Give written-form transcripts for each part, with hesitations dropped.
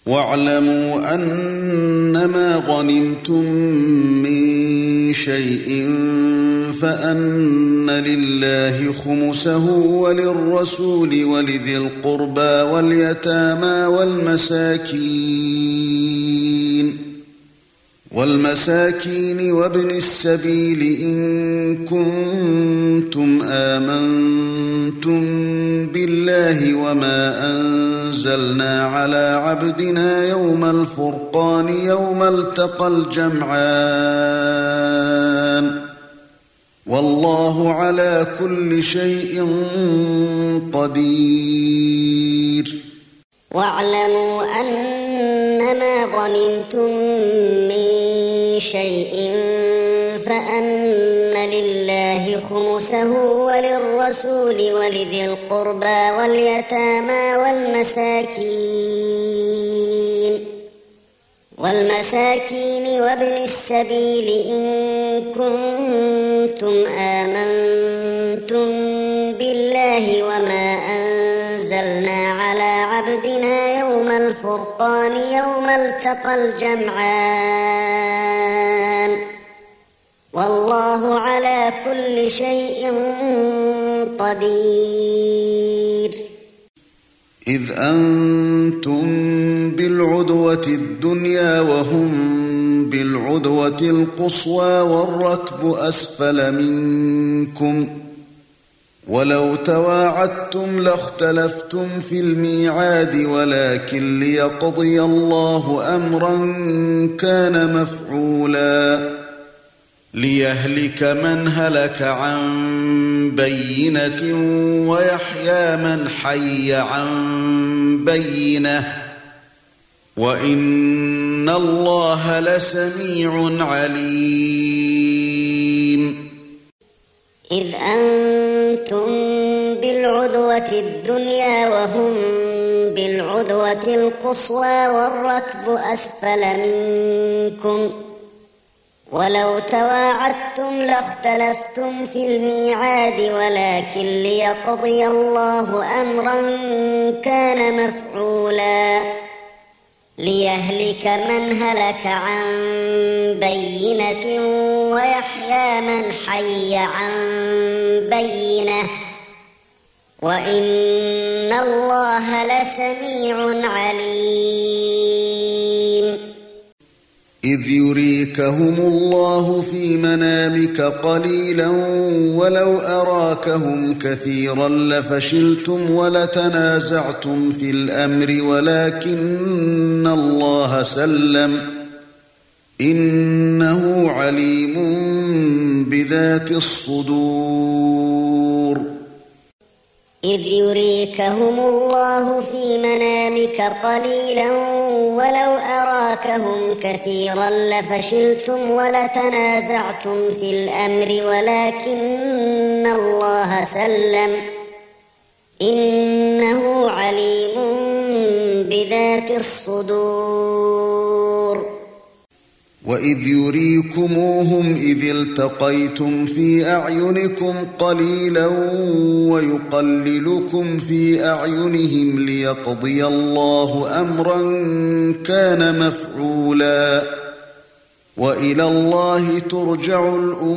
واعلموا أنما غنمتم من شيء فأن لله خمسه وللرسول ولذي القربى واليتامى والمساكين وابن السبيل إن كنتم آمنتم بالله وما أنزلنا على عبدنا يوم الفرقان يوم التقى الجمعان والله على كل شيء قدير. واعلموا أنما غنمتم من شيء فأن لله خمسه وللرسول ولذي القربى واليتامى والمساكين وابن السبيل إن كنتم آمنتم بالله وما أنزلنا على عبدنا يوم الفرقان يوم التقى الجمعان والله على كل شيء قدير. إذ أنتم بالعدوة الدنيا وهم بالعدوة القصوى والركب أسفل منكم ولو تواعدتم لاختلفتم في الميعاد ولكن ليقضي الله أمرا كان مفعولا ليهلك من هلك عن بينة ويحيى من حي عن بينة وإن الله لسميع عليم. إذ أنتم بالعدوة الدنيا وهم بالعدوة القصوى والركب أسفل منكم ولو تواعدتم لاختلفتم في الميعاد ولكن ليقضي الله أمرا كان مفعولا ليهلك من هلك عن بينة ويحيى من حي عن بينة وإن الله لسميع عليم. إذ يريكهم الله في منامك قليلا ولو أراكهم كثيرا لفشلتم ولتنازعتم في الأمر ولكن الله سلم إنه عليم بذات الصدور. إذ يريكهم الله في منامك قليلا ولو أراكهم كثيرا لفشلتم ولتنازعتم في الأمر ولكن الله سلم إنه عليم بذات الصدور. وإذ يريكموهم إذ التقيتم في أعينكم قليلا ويقللكم في أعينهم ليقضي الله أمرا كان مفعولا وإلى الله ترجع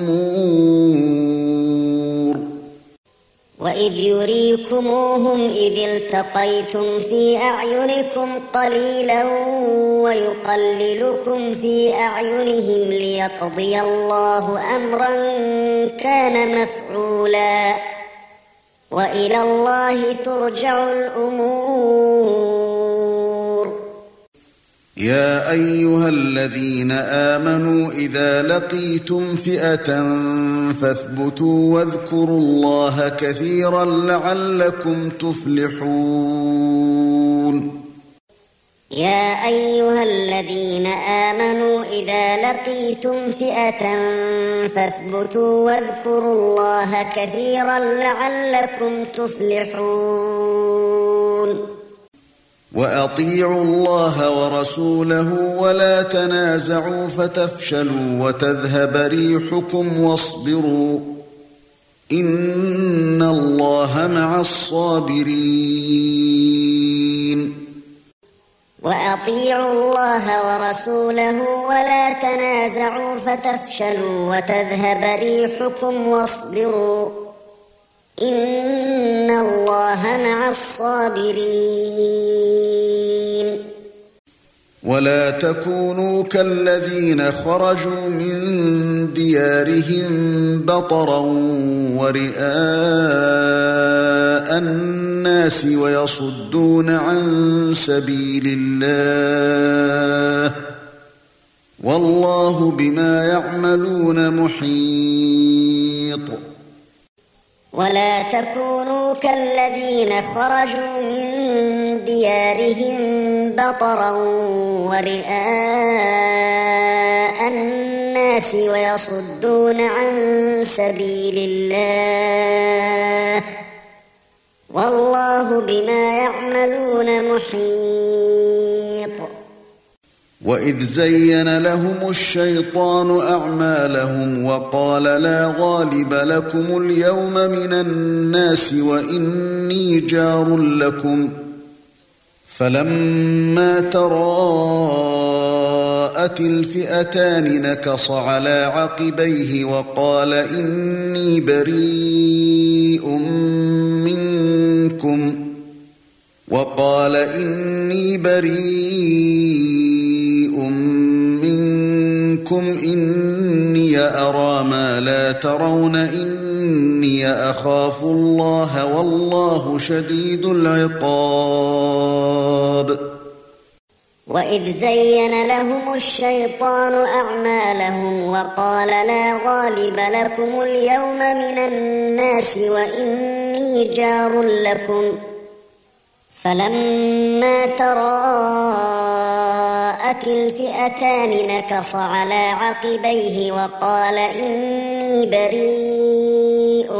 الأمور. وإذ يريكموهم إذ التقيتم في أعينكم قليلا ويقللكم في أعينهم ليقضي الله أمرا كان مفعولا وإلى الله ترجع الأمور. يا أيها الذين آمنوا إذا لقيتم فئة فاثبتوا واذكروا الله كثيرا لعلكم تفلحون. يا أيها الذين آمنوا إذا لقيتم فئة فاثبتوا واذكروا الله كثيرا لعلكم تفلحون. وأطيعوا الله ورسوله ولا تنازعوا فتفشلوا وتذهب ريحكم واصبروا إن الله مع الصابرين. وأطيعوا الله ورسوله ولا تنازعوا فتفشلوا وتذهب ريحكم واصبروا إن الله مع الصابرين ولا تكونوا كالذين خرجوا من ديارهم بطرا ورئاء الناس ويصدون عن سبيل الله والله بما يعملون محيط ولا تكونوا كالذين خرجوا من ديارهم بطرا ورئاء الناس ويصدون عن سبيل الله والله بما يعملون محيط وإذ زين لهم الشيطان أعمالهم وقال لا غالب لكم اليوم من الناس وإني جار لكم فلما تراءت الفئتان نكص على عقبيه وقال إني بريء منكم إني أرى ما لا ترون إني أخاف الله والله شديد العقاب وإذ زين لهم الشيطان أعمالهم وقال لا غالب لكم اليوم من الناس وإني جار لكم فلما تراءت الفئتان نكص على عقبيه وقال إني بريء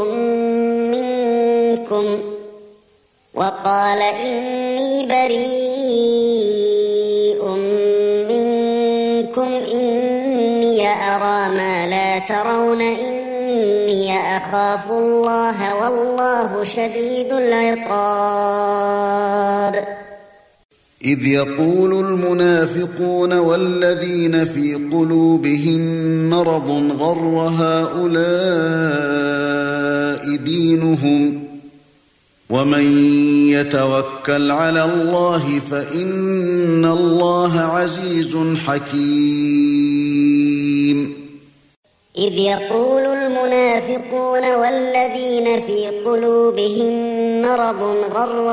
منكم إني أرى ما لا ترون إني أخاف الله والله شديد العقاب إذ يقول المنافقون والذين في قلوبهم مرض غر هؤلاء دينهم ومن يتوكل على الله فإن الله عزيز حكيم إذ يقول المنافقون والذين في قلوبهم مرض غر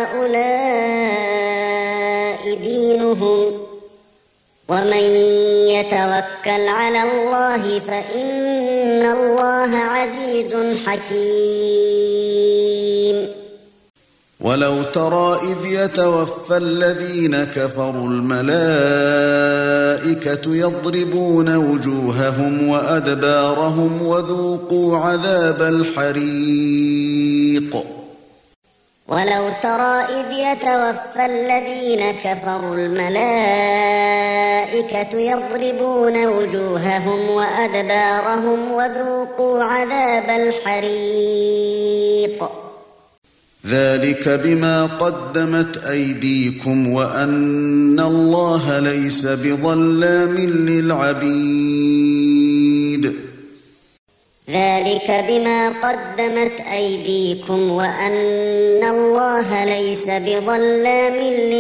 هؤلاء دينهم ومن يتوكل على الله فإن الله عزيز حكيم ولو ترى إذ يتوفى الذين كفروا الملائكة يضربون وجوههم وأدبارهم وذوقوا عذاب الحريق ولو ترى إذ يتوفى الذين كفروا الملائكة يضربون وجوههم وأدبارهم وذوقوا عذاب الحريق ذلك بما قدمت أيديكم وأن الله ليس بظلام للعبيد ذلك بما قدمت أيديكم وأن الله ليس بظلام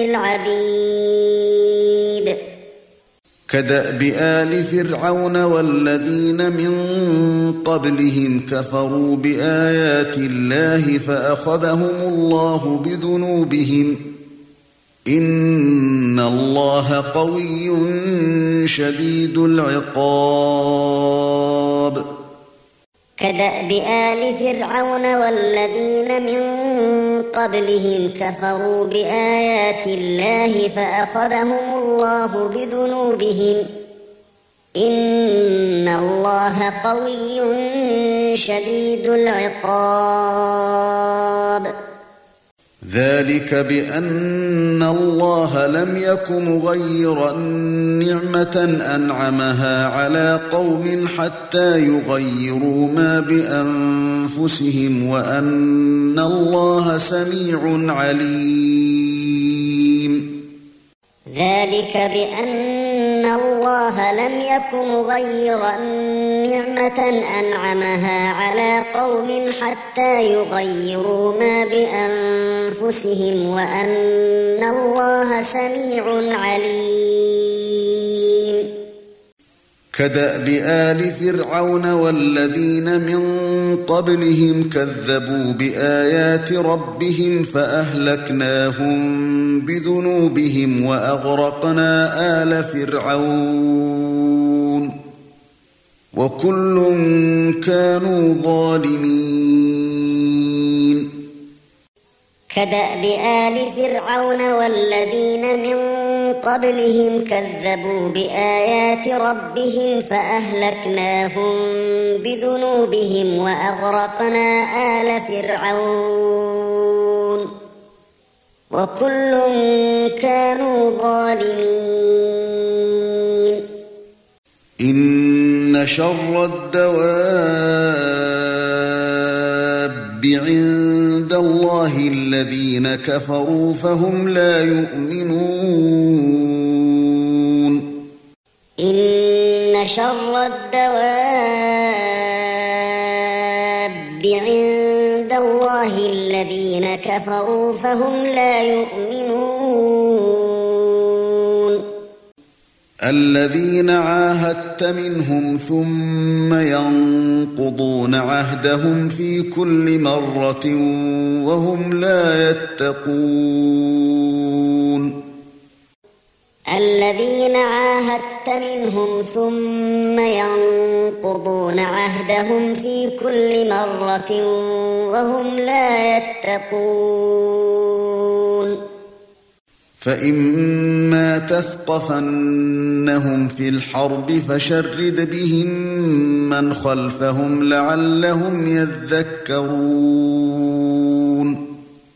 للعبيد كدأب آل فرعون والذين من قبلهم كفروا بآيات الله فأخذهم الله بذنوبهم إن الله قوي شديد العقاب كدأب آل فرعون والذين من قبلهم كفروا بآيات الله فأخذهم الله بذنوبهم إن الله قوي شديد العقاب ذلك بأن الله لم يك مغيرا نعمة أنعمها على قوم حتى يغيروا ما بأنفسهم وأن الله سميع عليم ذلك بأن الله لم يك مغيرا نعمة أنعمها على قوم حتى يغيروا ما بأنفسهم وأن الله سميع عليم. كدأب آل فرعون والذين من قبلهم كذبوا بآيات ربهم فأهلكناهم بذنوبهم وأغرقنا آل فرعون وكل كانوا ظالمين. كدأب آل فرعون والذين من قبلهم كذبوا بآيات ربهم فأهلكناهم بذنوبهم وأغرقنا آل فرعون وكل كانوا ظالمين. إن شر الدواب عند الله الذين كفروا فهم لا يؤمنون. إن شر الدواب عند الله الذين كفروا فهم لا يؤمنون. الذين عاهدت منهم ثم ينقضون عهدهم في كل مرة وهم لا يتقون. الذين عاهدت منهم ثم ينقضون عهدهم في كل مرة وهم لا يتقون. فإما تثقفنهم في الحرب فشرد بهم من خلفهم لعلهم يذكرون.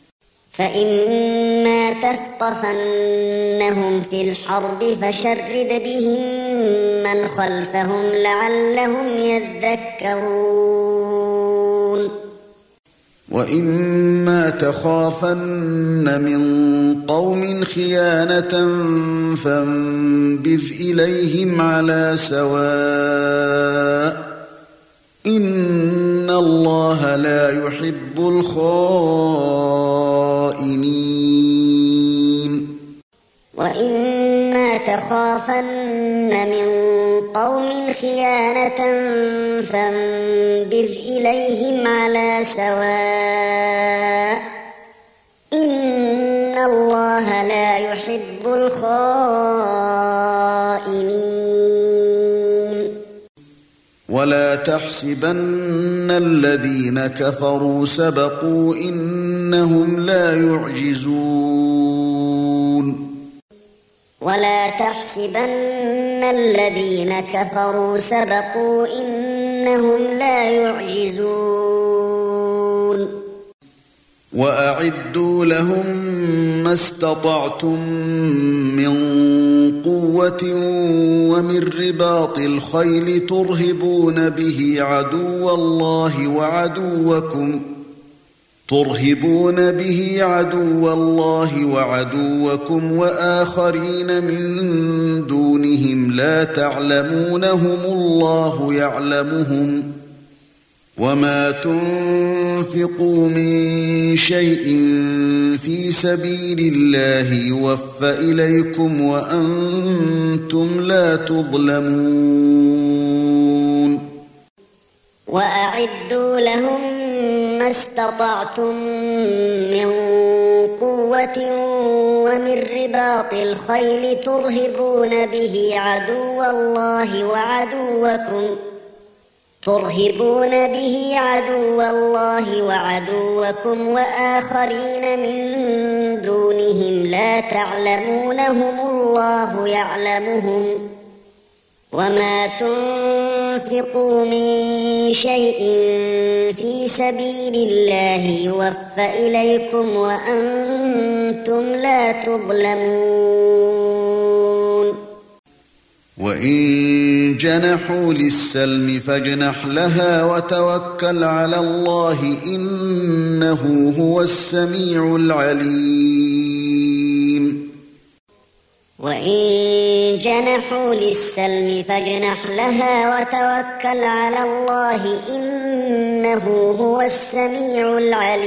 فإما تثقفنهم في الحرب فشرد بهم من خلفهم لعلهم يذكرون. وإما تخافن من قوم خيانة فانبذ إليهم على سواء إن الله لا يحب الخائنين. وإما تخافن من قوم خيانة فانبذ إليهم على سواء إن الله لا يحب الخائنين. ولا تحسبن الذين كفروا سبقوا إنهم لا يعجزون. ولا تحسبن الذين كفروا سبقوا إنهم لا يعجزون. وأعدوا لهم ما استطعتم من قوة ومن رباط الخيل ترهبون به عدو الله وعدوكم وآخرين من دونهم لا تعلمونهم الله يعلمهم. وما تنفقوا من شيء في سبيل الله يوفى إليكم وأنتم لا تظلمون. وأعدوا لهم ما استطعتم من قوة ومن رباط الخيل ترهبون به عدو الله وعدوكم وآخرين من دونهم لا تعلمونهم الله يعلمهم. وما تنفقوا من شيء في سبيل الله يوفى إليكم وأنتم لا تظلمون. وإن جنحوا للسلم فاجنح لها وتوكل على الله إنه هو السميع العليم. وإن جنحوا للسلم فاجنح لها وتوكل على الله إنه هو السميع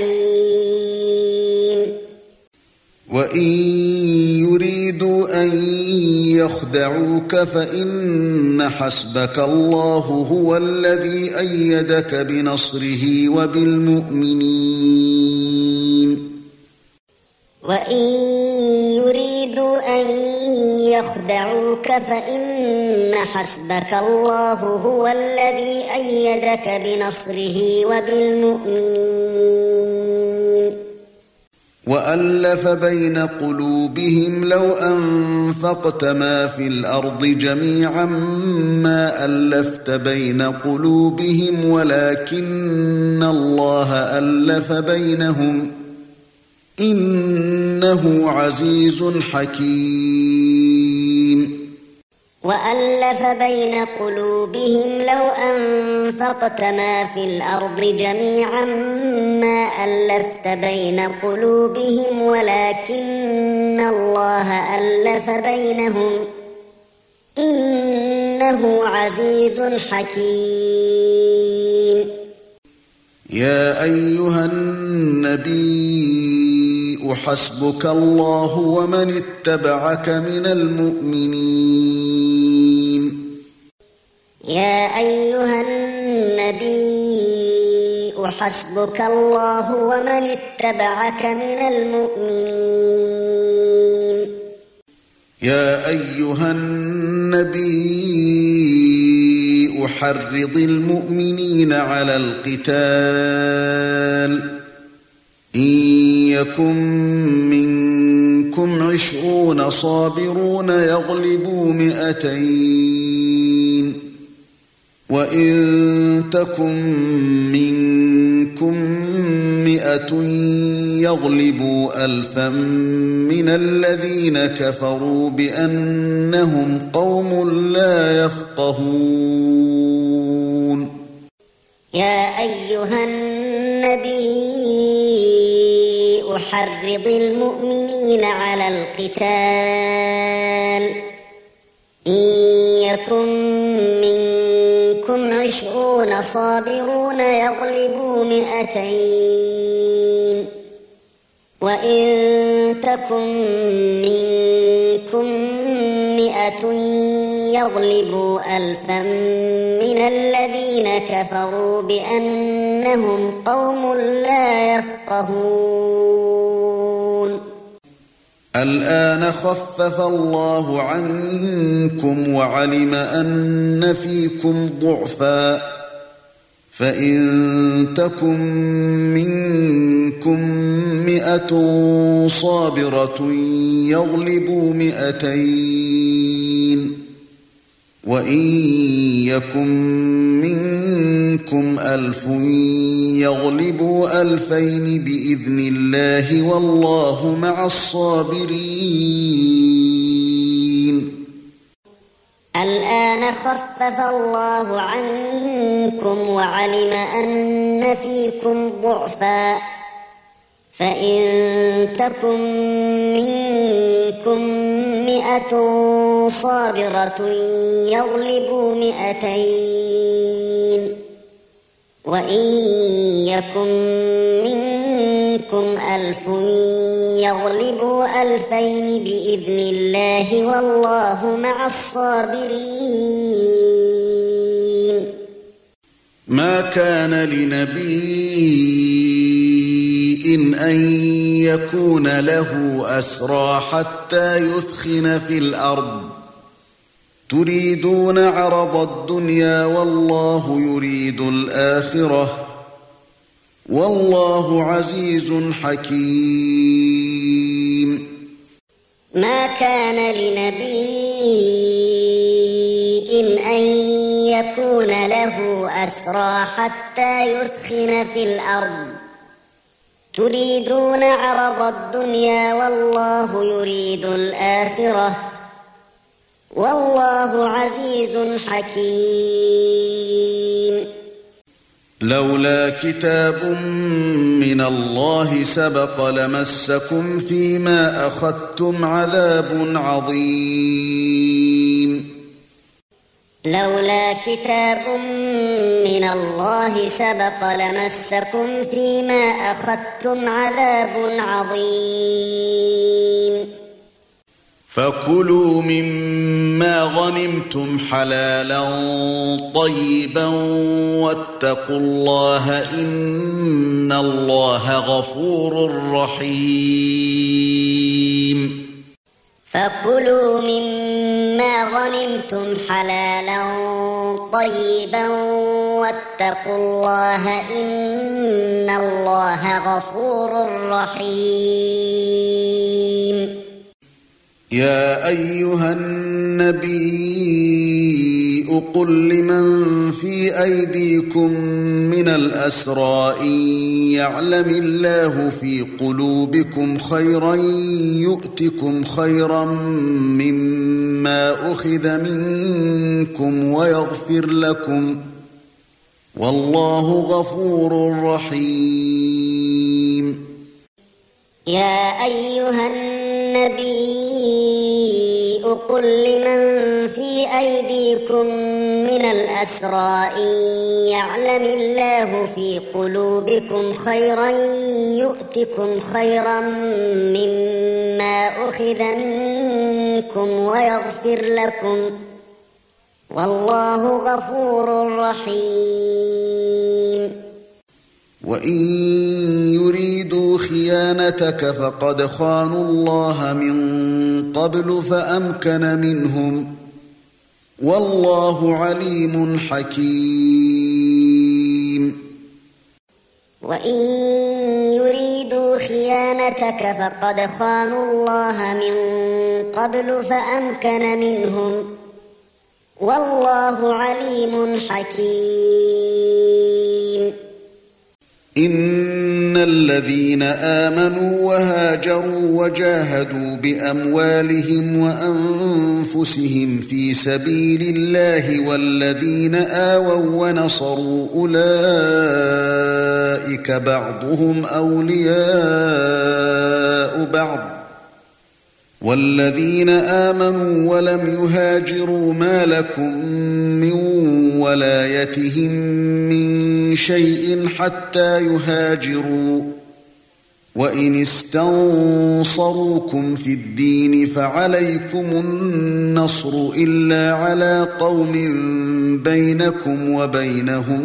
العليم وإن يريدوا أن يخدعوك فإن حسبك الله هو الذي أيدك بنصره وبالمؤمنين وإن يريدوا أن يخدعوك فإن حسبك الله هو الذي أيدك بنصره وبالمؤمنين وألف بين قلوبهم لو أنفقت ما في الأرض جميعا ما ألفت بين قلوبهم ولكن الله ألف بينهم إنه عزيز حكيم وألف بين قلوبهم لو أنفقت ما في الأرض جميعا ما ألفت بين قلوبهم ولكن الله ألف بينهم إنه عزيز حكيم يا أيها النبي حسبك الله ومن اتبعك من المؤمنين يا أيها النبي حسبك الله ومن اتبعك من المؤمنين يا أيها النبي حرض المؤمنين على القتال إن يكن منكم 20 صابرون يغلبوا 200 وإن تكن منكم 100 يغلبوا 1000 من الذين كفروا بأنهم قوم لا يفقهون يا أيها النبي حرض المؤمنين على القتال إن يكن منكم 20 صابرون يغلبوا 200 وإن تكن منكم 100 يغلبوا 1000 من الذين كفروا بأنهم قوم لا يفقهون الآن خفف الله عنكم وعلم أن فيكم ضعفا فإن تكن منكم 100 صابرة يغلبوا 200 وإن يكن منكم 1000 يغلبوا 2000 بإذن الله والله مع الصابرين الآن خفف الله عنكم وعلم أن فيكم ضعفا فإن تكن منكم 100 صابرة يغلبوا 200 وإن يكن منكم 1000 يغلبوا 2000 بإذن الله والله مع الصابرين ما كان لنبي أن يكون له أسرى حتى يثخن في الأرض تريدون عرض الدنيا والله يريد الآخرة والله عزيز حكيم ما كان لنبي أن يكون له أسرى حتى يثخن في الأرض تريدون عرض الدنيا والله يريد الآخرة والله عزيز حكيم لولا كتاب من الله سبق لمسكم فيما أخذتم عذاب عظيم لولا كتاب من الله سبق لمسكم فيما أخذتم عذاب عظيم فكلوا مما غنمتم حلالا طيبا واتقوا الله إن الله غفور رحيم فكلوا مما غنمتم حلالا طيبا واتقوا الله إن الله غفور رحيم يا أيها النبي قل لمن في أيديكم من الأسرى إن يعلم الله في قلوبكم خيرا يؤتكم خيرا مما أخذ منكم ويغفر لكم والله غفور رحيم يا أيها النبي قل لمن في أيديكم من الأسرى إن يعلم الله في قلوبكم خيرا يؤتكم خيرا مما أخذ منكم ويغفر لكم والله غفور رحيم وَإِن يُرِيدُوا خِيَانَتَكَ فَقَدْ خَانُوا اللَّهَ مِن قَبْلُ فَأَمْكَنَ مِنْهُمْ وَاللَّهُ عَلِيمٌ حَكِيمٌ وَإِن يُرِيدُوا خِيَانَتَكَ فَقَدْ خَانُوا اللَّهَ مِن قَبْلُ فَأَمْكَنَ مِنْهُمْ وَاللَّهُ عَلِيمٌ حَكِيمٌ إن الذين آمنوا وهاجروا وجاهدوا بأموالهم وأنفسهم في سبيل الله والذين آووا ونصروا أولئك بعضهم أولياء بعض والذين آمنوا ولم يهاجروا ما لكم من ولايتهم من شيء حتى يهاجروا وإن استنصروكم في الدين فعليكم النصر إلا على قوم بينكم وبينهم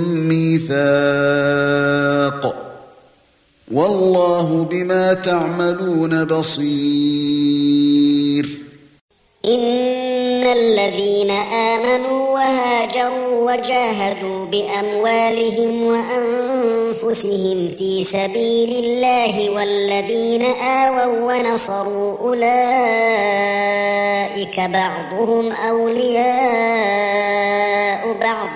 ميثاق والله بما تعملون بصير إن الذين آمنوا وهاجروا وجاهدوا بأموالهم وأنفسهم في سبيل الله والذين آووا ونصروا أولئك بعضهم أولياء بعض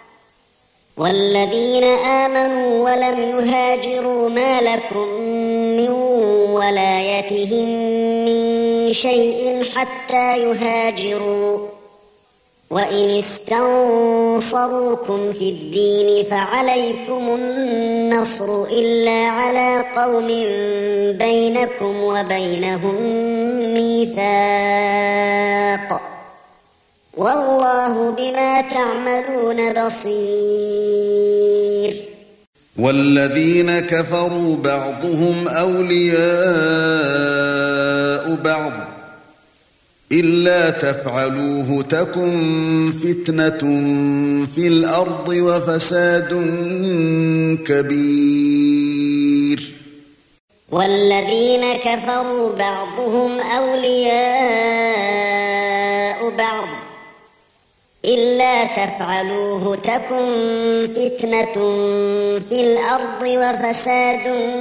والذين آمنوا ولم يهاجروا ما لكم من ولايتهم من شيء حتى يهاجروا وإن استنصروكم في الدين فعليكم النصر إلا على قوم بينكم وبينهم ميثاق والله بما تعملون بصير والذين كفروا بعضهم أولياء بعض إلا تفعلوه تكن فتنة في الأرض وفساد كبير والذين كفروا بعضهم أولياء بعض إلا تفعلوه تكن فتنة في الأرض وفساد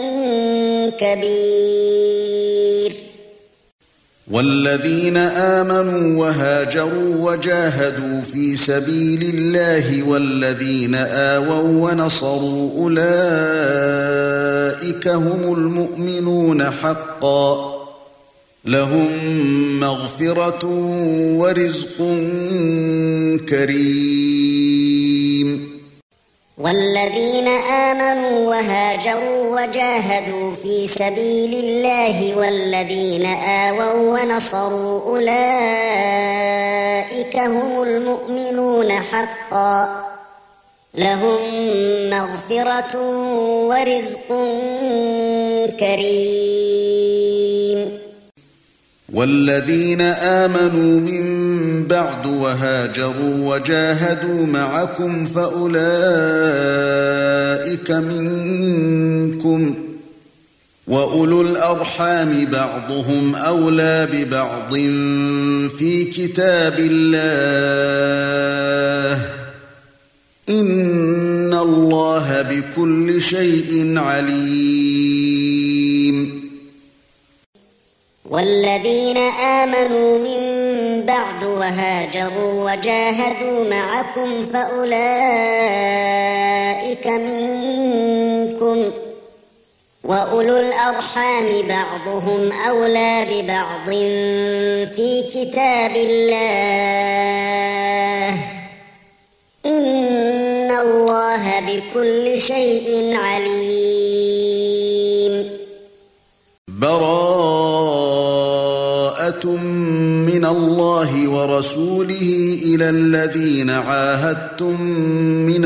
كبير والذين آمنوا وهاجروا وجاهدوا في سبيل الله والذين آووا ونصروا أولئك هم المؤمنون حقا لهم مغفرة ورزق كريم والذين آمنوا وهاجروا وجاهدوا في سبيل الله والذين آووا ونصروا أولئك هم المؤمنون حقا لهم مغفرة ورزق كريم. والذين آمنوا من بعد وهاجروا وجاهدوا معكم فأولئك منكم وأولو الأرحام بعضهم أولى ببعض في كتاب الله إن الله بكل شيء عليم. والذين آمنوا من بعد وهاجروا وجاهدوا معكم فأولئك منكم وأولو الأرحام بعضهم أولى ببعض في كتاب الله إن الله بكل شيء عليم. براءة من الله ورسوله إلى الذين عاهدتم من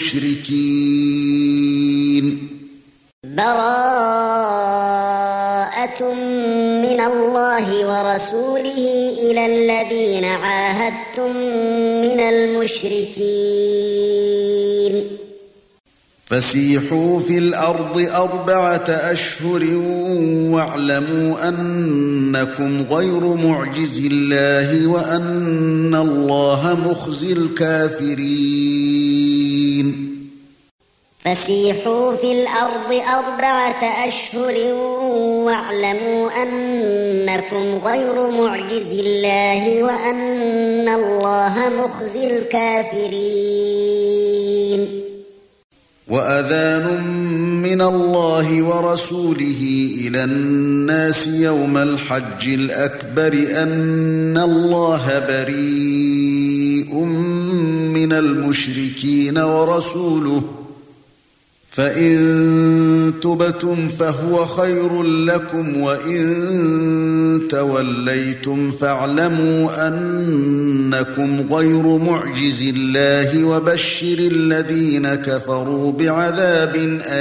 المشركين. براءة من الله ورسوله إلى الذين عاهدتم من المشركين. فسيحوا في الأرض 4 أشهر واعلموا أنكم غير معجز الله وأن الله مخزي الكافرين. فسيحوا في الأرض 4 أشهر واعلموا أنكم غير معجز الله وأن الله مخزي الكافرين. وأذان من الله ورسوله إلى الناس يوم الحج الأكبر أن الله بريء من المشركين ورسوله فإن تبتم فهو خير لكم وإن توليتم فاعلموا أنكم غير معجز الله وبشر الذين كفروا بعذاب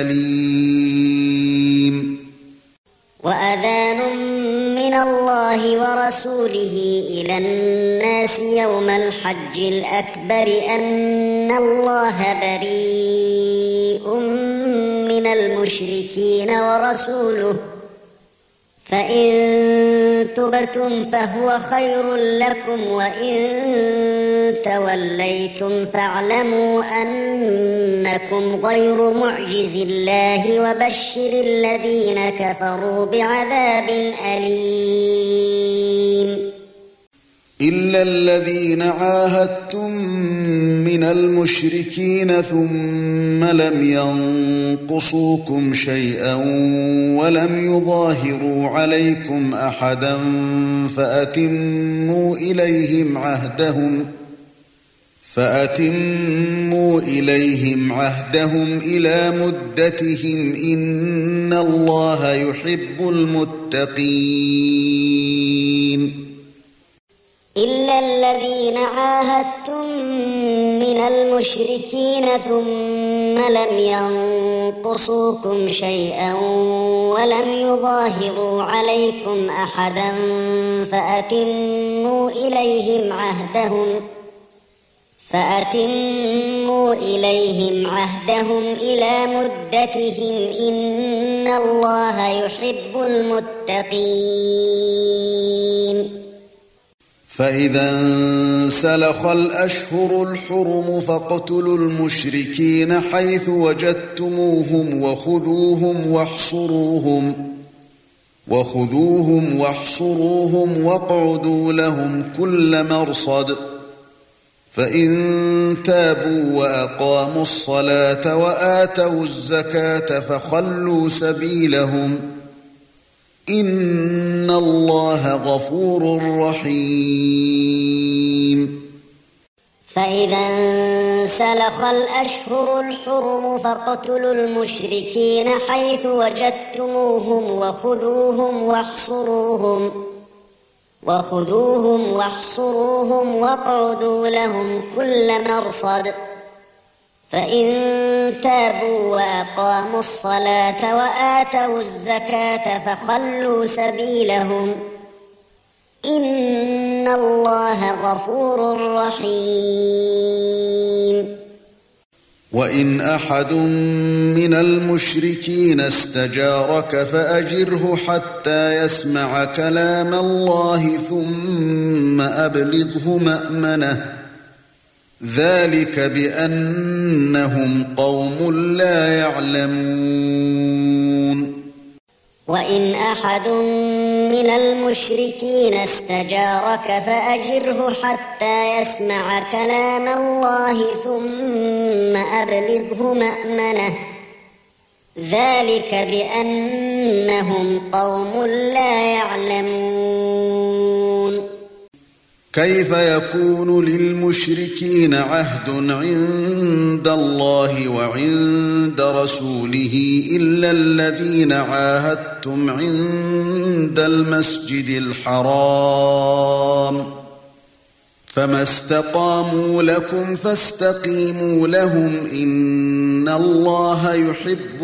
أليم. وأذان من الله ورسوله إلى الناس يوم الحج الأكبر أن الله بريء من المشركين ورسوله فإن تبتم فهو خير لكم وإن توليتم فاعلموا أنكم غير معجز الله وبشر الذين كفروا بعذاب أليم. إلا الذين عاهدتم من المشركين ثم لم ينقصوكم شيئا ولم يظاهروا عليكم أحدا فأتموا إليهم عهدهم إلى مدتهم إن الله يحب المتقين. إلا الذين عاهدتم من المشركين ثم لم ينقصوكم شيئا ولم يظاهروا عليكم أحدا فأتموا إليهم عهدهم إلى مدتهم إن الله يحب المتقين. فإذا انسلخ الأشهر الحرم فاقتلوا المشركين حيث وجدتموهم وخذوهم واحصروهم واقعدوا لهم كل مرصد فإن تابوا وأقاموا الصلاة وآتوا الزكاة فخلوا سبيلهم إن الله غفور رحيم. فإذا انسلخ الأشهر الحرم فاقتلوا المشركين حيث وجدتموهم وخذوهم واحصروهم واقعدوا لهم كل مرصد فإن تابوا وأقاموا الصلاة وآتوا الزكاة فخلوا سبيلهم إن الله غفور رحيم. وإن أحد من المشركين استجارك فأجره حتى يسمع كلام الله ثم أبلغه مأمنه ذلك بأنهم قوم لا يعلمون. وإن أحد من المشركين استجارك فأجره حتى يسمع كلام الله ثم أبلغه مأمنه ذلك بأنهم قوم لا يعلمون. كيف يكون للمشركين عهد عند الله وعند رسوله إلا الذين عاهدتم عند المسجد الحرام فما استقاموا لكم فاستقيموا لهم إن الله يحب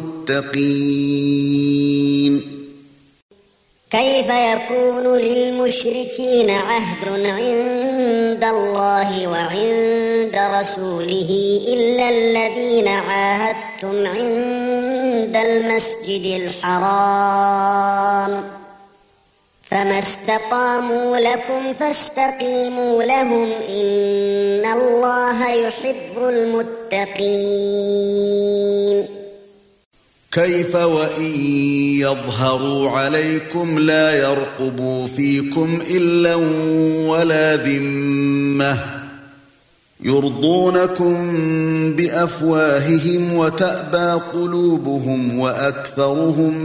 المتقين. كيف يكون للمشركين عهد عند الله وعند رسوله إلا الذين عاهدتم عند المسجد الحرام فما استقاموا لكم فاستقيموا لهم إن الله يحب المتقين. كيف وإن يظهروا عليكم لا يرقبوا فيكم إلا ولا ذمة يرضونكم بأفواههم وتأبى قلوبهم وأكثرهم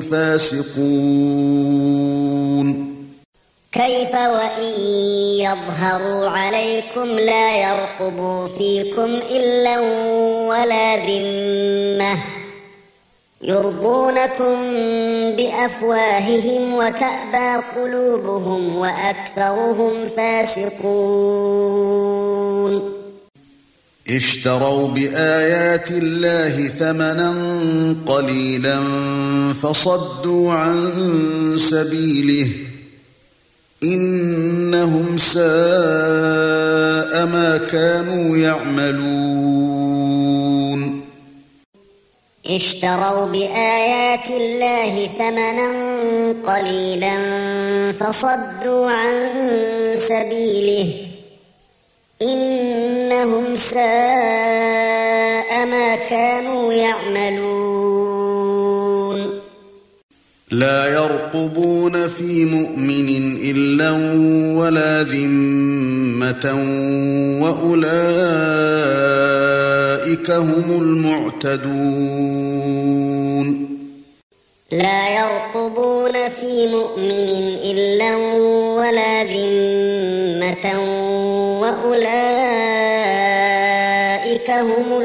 فاسقون. كيف وإن يظهروا عليكم لا يرقبوا فيكم إلا ولا ذمة يرضونكم بأفواههم وتأبى قلوبهم وأكثرهم فاسقون. اشتروا بآيات الله ثمنا قليلا فصدوا عن سبيله إنهم ساء ما كانوا يعملون. اشتروا بآيات الله ثمنا قليلا فصدوا عن سبيله إنهم ساء ما كانوا يعملون. لا يرقبون في مؤمن إلا ولا ذمة وأولئك هم المعتدون. لا يرقبون في مؤمن إلا ولا ذمة وأولئك هم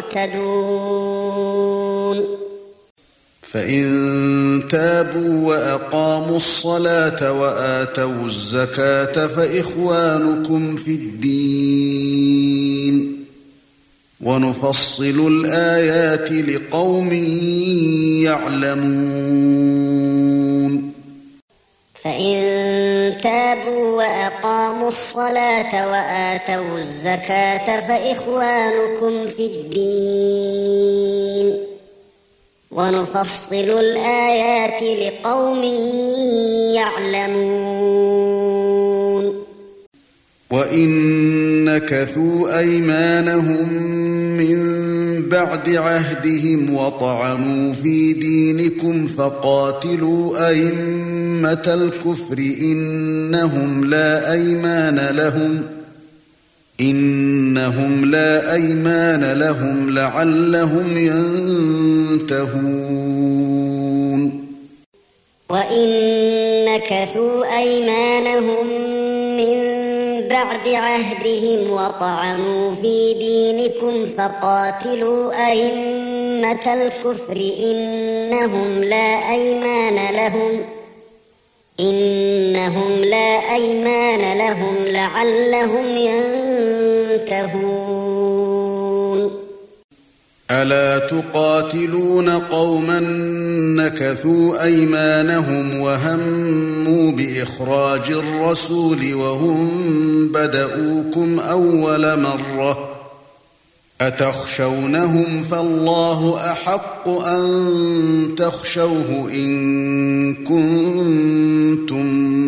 المعتدون. فإن تابوا وأقاموا الصلاة وآتوا الزكاة فإخوانكم في الدين ونفصل الآيات لقوم يعلمون. فإن تابوا وأقاموا الصلاة وآتوا الزكاة فإخوانكم في الدين ونفصل الآيات لقوم يعلمون. وإن نكثوا أيمانهم من بعد عهدهم وطعنوا في دينكم فقاتلوا أئمة الكفر إنهم لا أيمان لهم لعلهم ينتهون. وإن نكثوا أيمانهم من بعد عهدهم وطعنوا في دينكم فقاتلوا أئمة الكفر إنهم لا أيمان لهم لعلهم ينتهون. ألا تقاتلون قوما نكثوا أيمانهم وهموا بإخراج الرسول وهم بدؤوكم أول مرة أتخشونهم فالله أحق أن تخشوه إن كنتم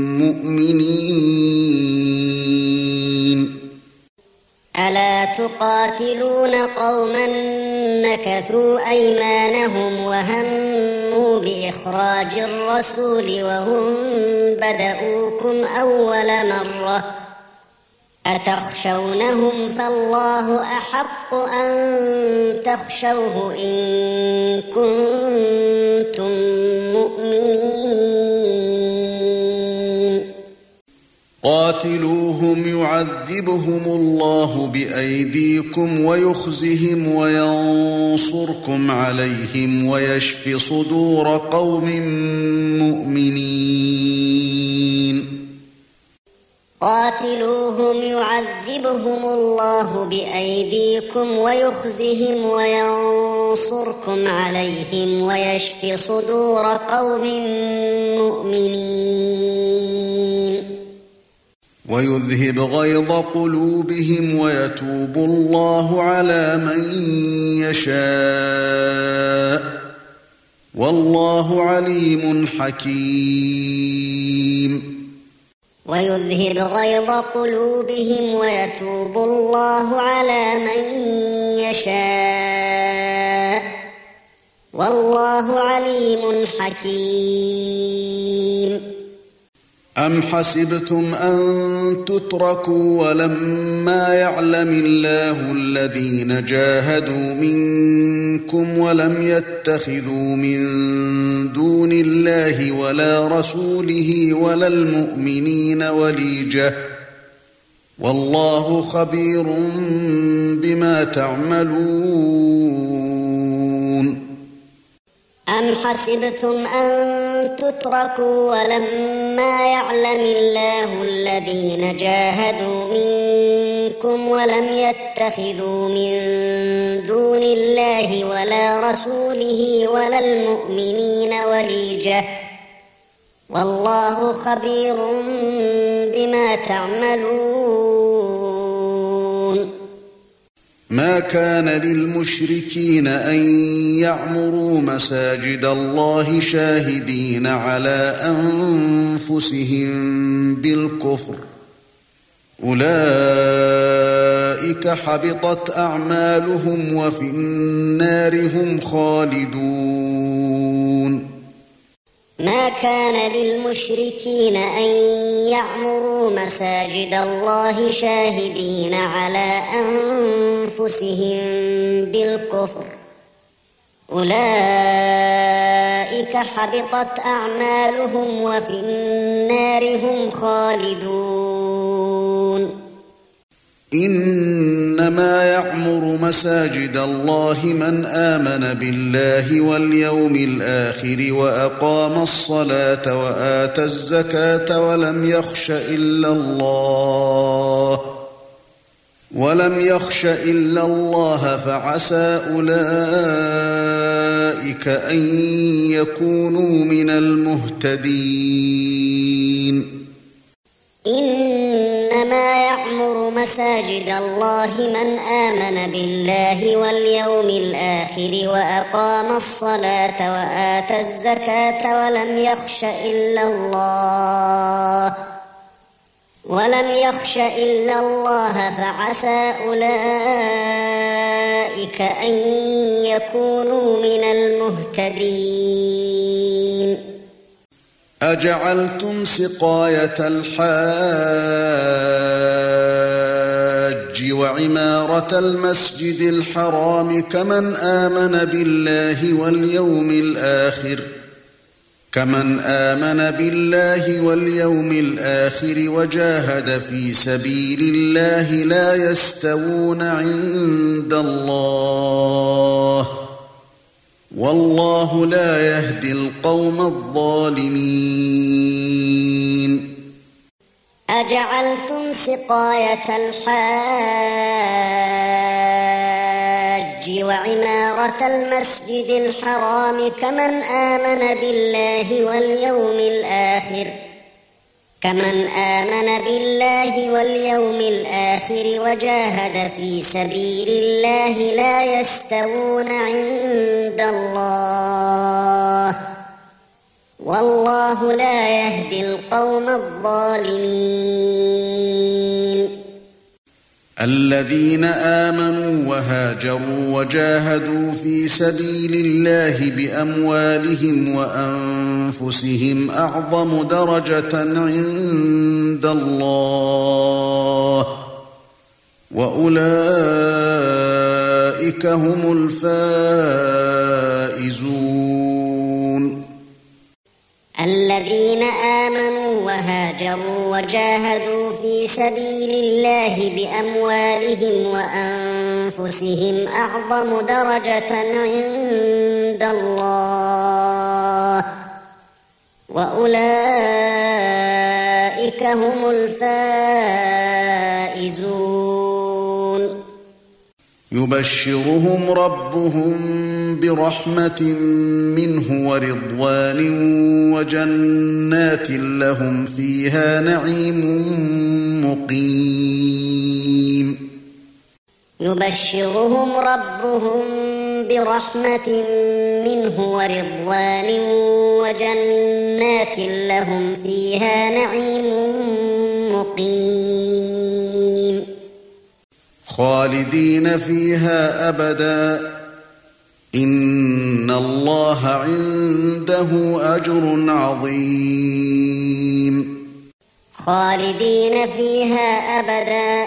مؤمنين. ألا تقاتلون قوما نكثوا أيمانهم وهموا بإخراج الرسول وهم بدؤوكم أول مرة أتخشونهم فالله أحق أن تخشوه إن كنتم مؤمنين. قاتلوهم يعذبهم الله بأيديكم ويخزهم وينصركم عليهم ويشف صدور قوم مؤمنين. قاتلوهم يعذبهم الله بأيديكم ويخزهم وينصركم عليهم ويشف صدور قوم مؤمنين. ويذهب غيظ قلوبهم ويتوب الله على من يشاء والله عليم حكيم. ويذهب غيظ قلوبهم ويتوب الله على من يشاء والله عليم حكيم. أم حسبتم أن تتركوا ولما يعلم الله الذين جاهدوا منكم ولم يتخذوا من دون الله ولا رسوله ولا المؤمنين وليجة والله خبير بما تعملون. أم حسبتم أن تتركوا ولما يعلم الله الذين جاهدوا منكم ولم يتخذوا من دون الله ولا رسوله ولا المؤمنين وليجة والله خبير بما تعملون. ما كان للمشركين أن يعمروا مساجد الله شاهدين على أنفسهم بالكفر أولئك حبطت أعمالهم وفي النار هم خالدون. ما كان للمشركين أن يعمروا مساجد الله شاهدين على أنفسهم بالكفر أولئك حبطت أعمالهم وفي النار هم خالدون. إنما يعمر مساجد الله من آمن بالله واليوم الآخر وأقام الصلاة وآتى الزكاة ولم يخش إلا الله فعسى أولئك أن يكونوا من المهتدين. إنما يعمر مساجد الله من آمن بالله واليوم الآخر وأقام الصلاة وآتى الزكاة ولم يخش إلا الله فعسى أولئك أن يكونوا من المهتدين. أجعلتم سقاية الحاج وعمارة المسجد الحرام كمن آمن بالله واليوم الآخر كمن آمن بالله واليوم الآخر وجاهد في سبيل الله لا يستوون عند الله والله لا يهدي القوم الظالمين. أجعلتم سقاية الحاج وعمارة المسجد الحرام كمن آمن بالله واليوم الآخر وجاهد في سبيل الله لا يستوون عند الله والله لا يهدي القوم الظالمين. الذين آمنوا وهاجروا وجاهدوا في سبيل الله بأموالهم وأنفسهم أعظم درجة عند الله وأولئك هم الفائزون. الذين آمنوا وهاجروا وجاهدوا في سبيل الله بأموالهم وأنفسهم أعظم درجة عند الله وأولئك هم الفائزون. يبشرهم ربهم برحمة منه ورضوان وجنات لهم فيها نعيم مقيم. يبشرهم ربهم برحمة منه ورضوان وجنات لهم فيها نعيم مقيم. خالدين فيها أبدا إن الله عنده أجر عظيم. خالدين فيها أبدا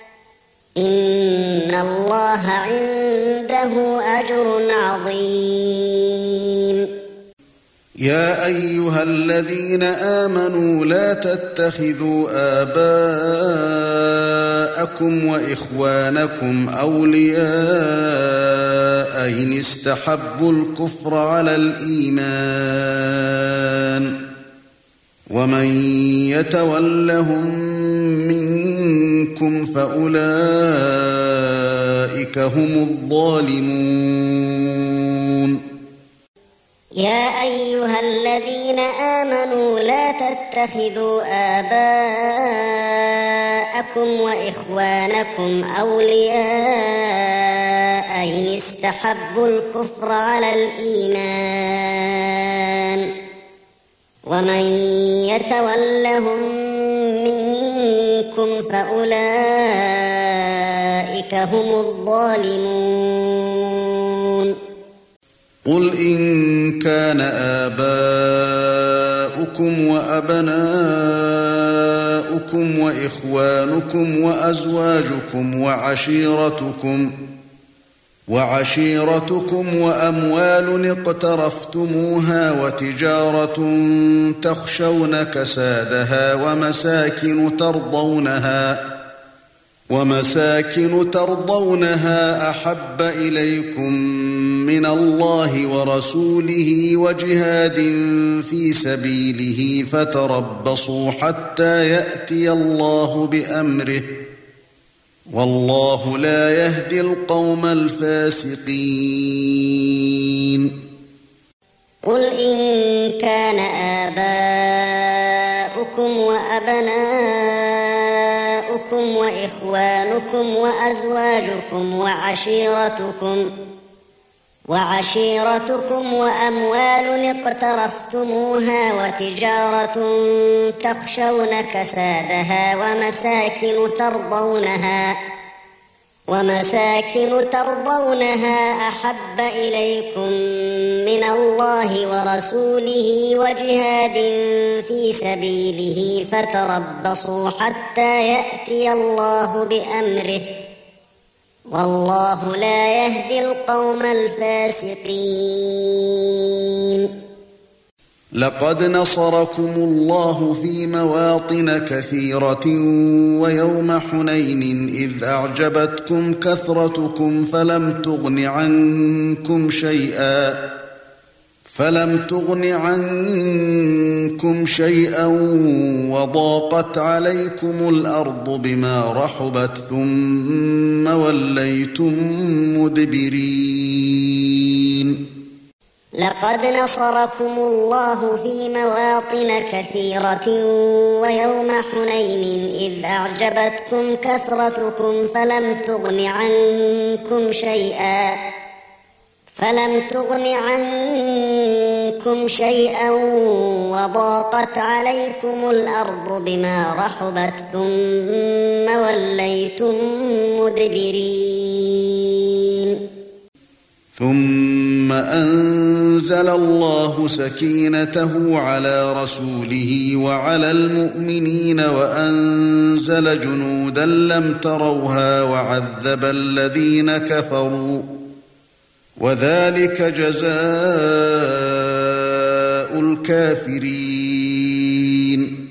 إن الله عنده أجر عظيم. يا أيها الذين آمنوا لا تتخذوا آباءكم وإخوانكم أولياء إن استحبوا الكفر على الإيمان ومن يتولهم منكم فأولئك هم الظالمون. يا أيها الذين آمنوا لا تتخذوا آباءكم وإخوانكم أولياء إن استحبوا الكفر على الإيمان ومن يتولهم منكم فأولئك هم الظالمون. قل إن كان آباؤكم وأبناؤكم وإخوانكم وأزواجكم وعشيرتكم وأموال اقترفتموها وتجارة تخشون كسادها ومساكن ترضونها أحب إليكم من الله ورسوله وجهاد في سبيله فتربصوا حتى يأتي الله بأمره والله لا يهدي القوم الفاسقين. قل إن كان آباؤكم وأبناؤكم وإخوانكم وأزواجكم وعشيرتكم وأموال اقترفتموها وتجارة تخشون كسادها ومساكن ترضونها أحب إليكم من الله ورسوله وجهاد في سبيله فتربصوا حتى يأتي الله بأمره والله لا يهدي القوم الفاسقين. لقد نصركم الله في مواطن كثيرة ويوم حنين إذ أعجبتكم كثرتكم فلم تغن عنكم شيئا وضاقت عليكم الأرض بما رحبت ثم وليتم مدبرين لقد نصركم الله في مواطن كثيرة ويوم حنين إذ أعجبتكم كثرتكم فلم تغن عنكم شيئا وضاقت عليكم الأرض بما رحبت ثم وليتم مدبرين ثم أنزل الله سكينته على رسوله وعلى المؤمنين وأنزل جنودا لم تروها وعذب الذين كفروا وذلك جزاء الكافرين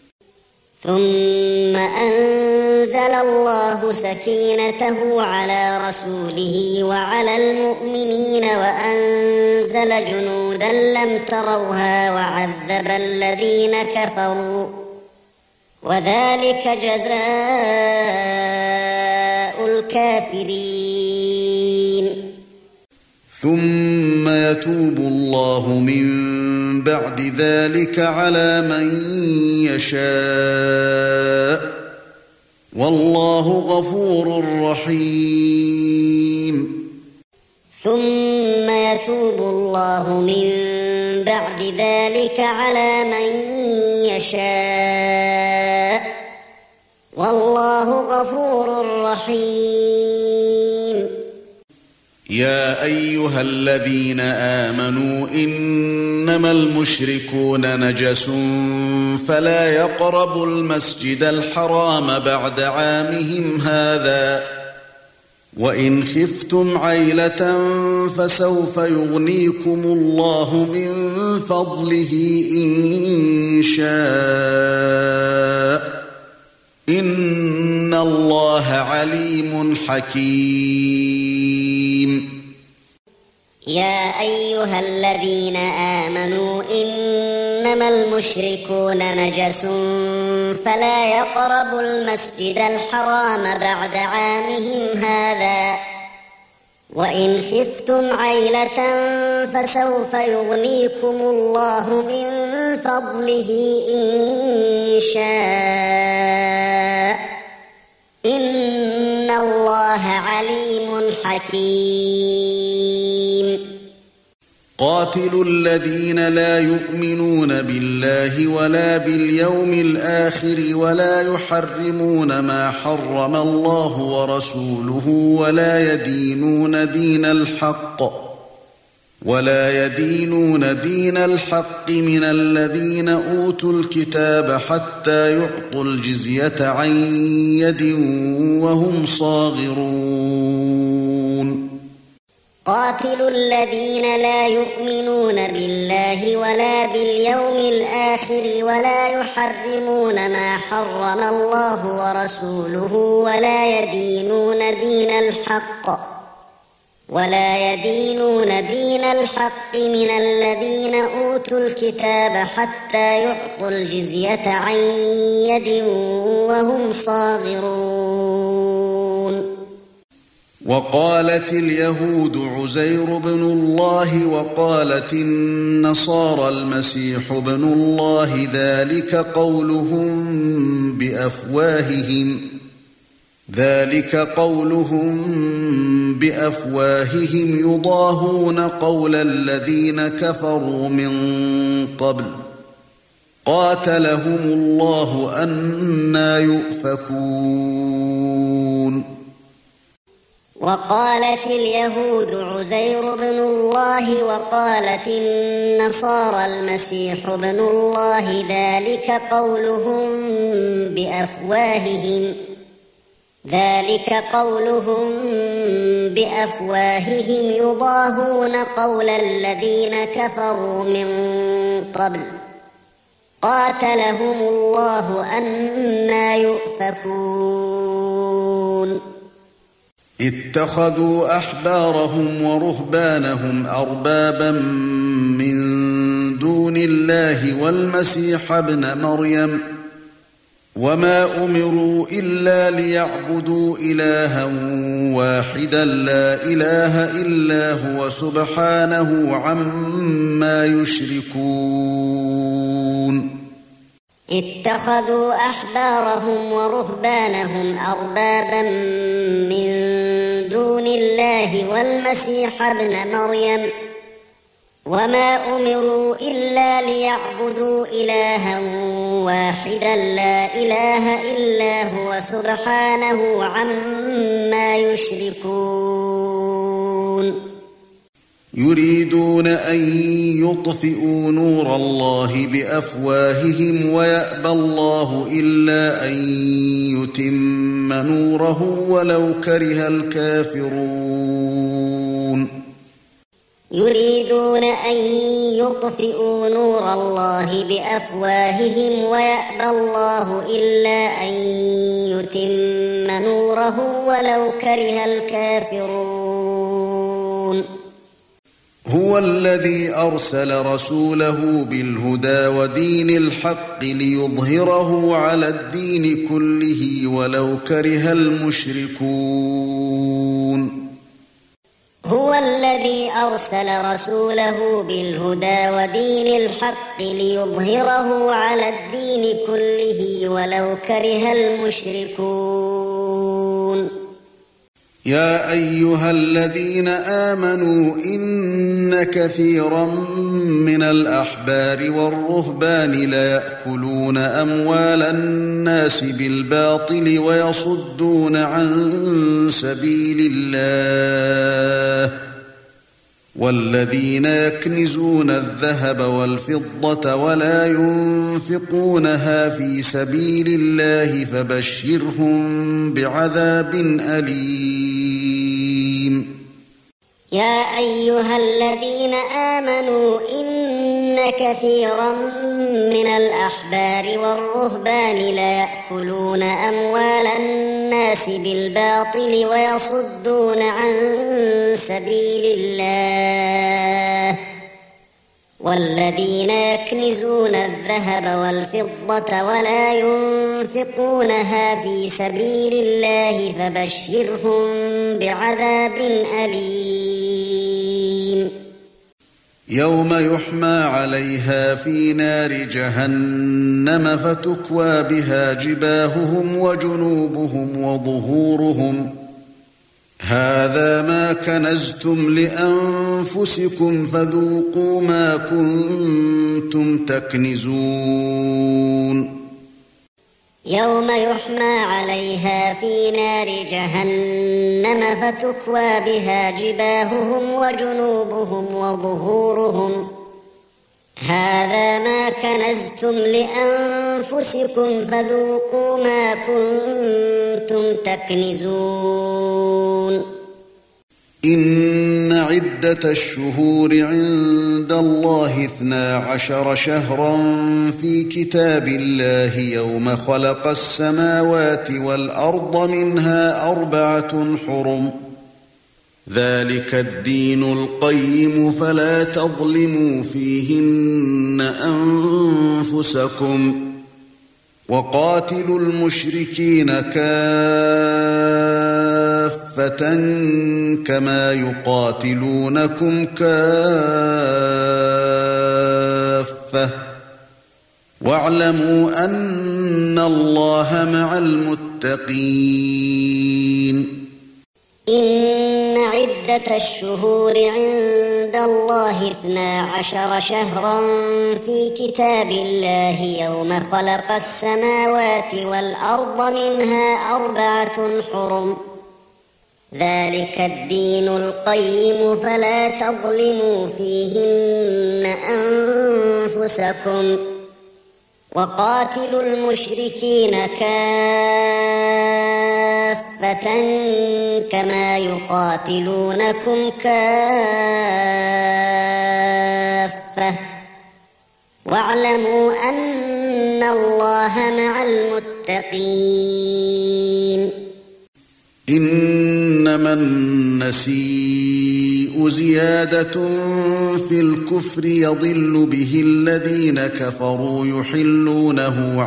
ثم أنزل الله سكينته على رسوله وعلى المؤمنين وأنزل جنودا لم تروها وعذب الذين كفروا وذلك جزاء الكافرين ثم يتوب الله من بعد ذلك على من يشاء والله غفور رحيم ثم يتوب الله من بعد ذلك على من يشاء والله غفور رحيم يا أيها الذين آمنوا إنما المشركون نجس فلا يقربوا المسجد الحرام بعد عامهم هذا وإن خفتم عيلة فسوف يغنيكم الله من فضله إن شاء إن الله عليم حكيم يا أيها الذين آمنوا إنما المشركون نجس فلا يقربوا المسجد الحرام بعد عامهم هذا وإن خفتم عيلة فسوف يغنيكم الله من فضله إن شاء إن الله عليم حكيم قاتلوا الذين لا يؤمنون بالله ولا باليوم الآخر ولا يحرمون ما حرم الله ورسوله ولا يدينون دين الحق من الذين أوتوا الكتاب حتى يعطوا الجزية عن يد وهم صاغرون قاتلوا الذين لا يؤمنون بالله ولا باليوم الآخر ولا يحرمون ما حرم الله ورسوله ولا يدينون دين الحق من الذين أوتوا الكتاب حتى يعطوا الجزية عن يد وهم صاغرون وقالت اليهود عزير بن الله وقالت النصارى المسيح بن الله ذلك قولهم بأفواههم يضاهون قول الذين كفروا من قبل قاتلهم الله أنى يؤفكون وقالت اليهود عزير بن الله وقالت النصارى المسيح بن ذلك قولهم بأفواههم يضاهون قول الذين كفروا من قبل قاتلهم الله أنى يؤفكون اتخذوا أحبارهم ورهبانهم أربابا من دون الله والمسيح ابن مريم وما أمروا إلا ليعبدوا إلها واحدا لا إله إلا هو سبحانه عما يشركون اتخذوا أحبارهم ورهبانهم أربابا من دون الله والمسيح ابن مريم وما أمروا إلا ليعبدوا إلها واحدا لا إله إلا هو سبحانه عما يشركون يريدون أن يطفئوا نور الله بأفواههم ويأبى الله إلا أن يتم نوره ولو كره الكافرون يريدون أن يطفئوا نور الله بأفواههم ويأبى الله إلا أن يتم نوره ولو كره الكافرون هو الذي أرسل رسوله بالهدى ودين الحق ليظهره على الدين كله ولو كره المشركون هو الذي أرسل رسوله بالهدى ودين الحق ليظهره على الدين كله ولو كره المشركون يا أيها الذين آمنوا إن كثيرا من الأحبار والرهبان ليأكلون أموال الناس بالباطل ويصدون عن سبيل الله والذين يكنزون الذهب والفضة ولا ينفقونها في سبيل الله فبشرهم بعذاب أليم يا أيها الذين آمنوا إن كثيرا من الأحبار والرهبان ليأكلون أموال الناس بالباطل ويصدون عن سبيل الله والذين يكنزون الذهب والفضة ولا ينفقونها في سبيل الله فبشرهم بعذاب أليم يوم يحمى عليها في نار جهنم فتكوى بها جباههم وجنوبهم وظهورهم هذا ما كنزتم لأنفسكم فذوقوا ما كنتم تكنزون يوم يحمى عليها في نار جهنم فتكوى بها جباههم وجنوبهم وظهورهم هذا ما كنزتم لأنفسكم فذوقوا ما كنتم تكنزون إن عدة الشهور عند الله 12 شهرا في كتاب الله يوم خلق السماوات والأرض منها 4 حرم ذلك الدين القيم فلا تظلموا فيهن أنفسكم وقاتلوا المشركين كافة كما يقاتلونكم كافة واعلموا أن الله مع المتقين إن عدة الشهور عند الله 12 شهرا في كتاب الله يوم خلق السماوات والأرض منها 4 حرم ذلك الدين القيم فلا تظلموا فيهن أنفسكم وقاتلوا المشركين كافة كما يقاتلونكم كافة واعلموا أن الله مع المتقين إنما النسيء زيادة في الكفر يضل به الذين كفروا يحلونه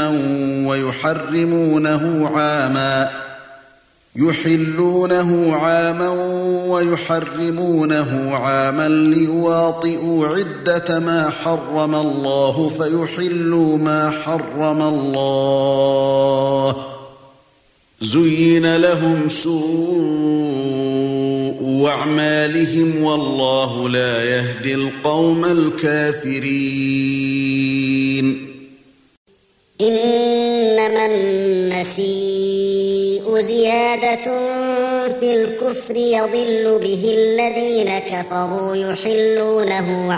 عاما ويحرمونه عاما ليواطئوا عدة ما حرم الله فيحلوا ما حرم الله زين لهم سوء أعمالهم والله لا يهدي القوم الكافرين إنما النسيء زيادة في الكفر يضل به الذين كفروا يحلونه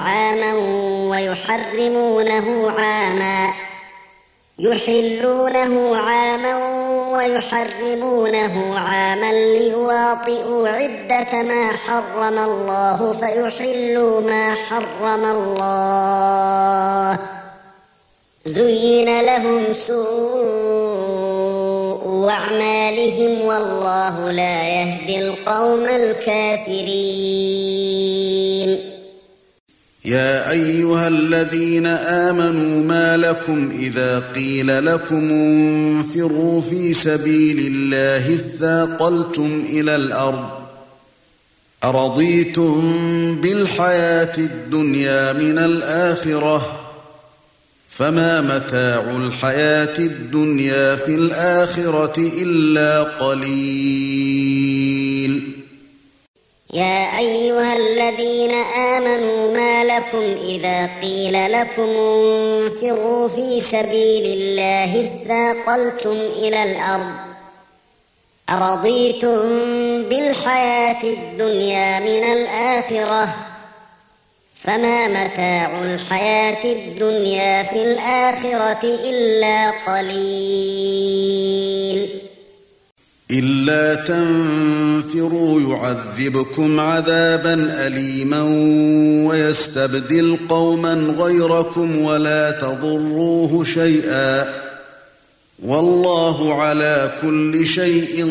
عاما ويحرمونه عاما ليواطئوا عدة ما حرم الله فيحلوا ما حرم الله زين لهم سوء أعمالهم والله لا يهدي القوم الكافرين يا أيها الذين آمنوا ما لكم إذا قيل لكم انفروا في سبيل الله اثاقلتم إلى الأرض أرضيتم بالحياة الدنيا من الآخرة فما متاع الحياة الدنيا في الآخرة إلا قليل يا أيها الذين آمنوا ما لكم إذا قيل لكم انفروا في سبيل الله اثاقلتم إلى الأرض أرضيتم بالحياة الدنيا من الآخرة فما متاع الحياة الدنيا في الآخرة إلا قليل إلا تنفروا يعذبكم عذابا أليما ويستبدل قوما غيركم ولا تضروه شيئا والله على كل شيء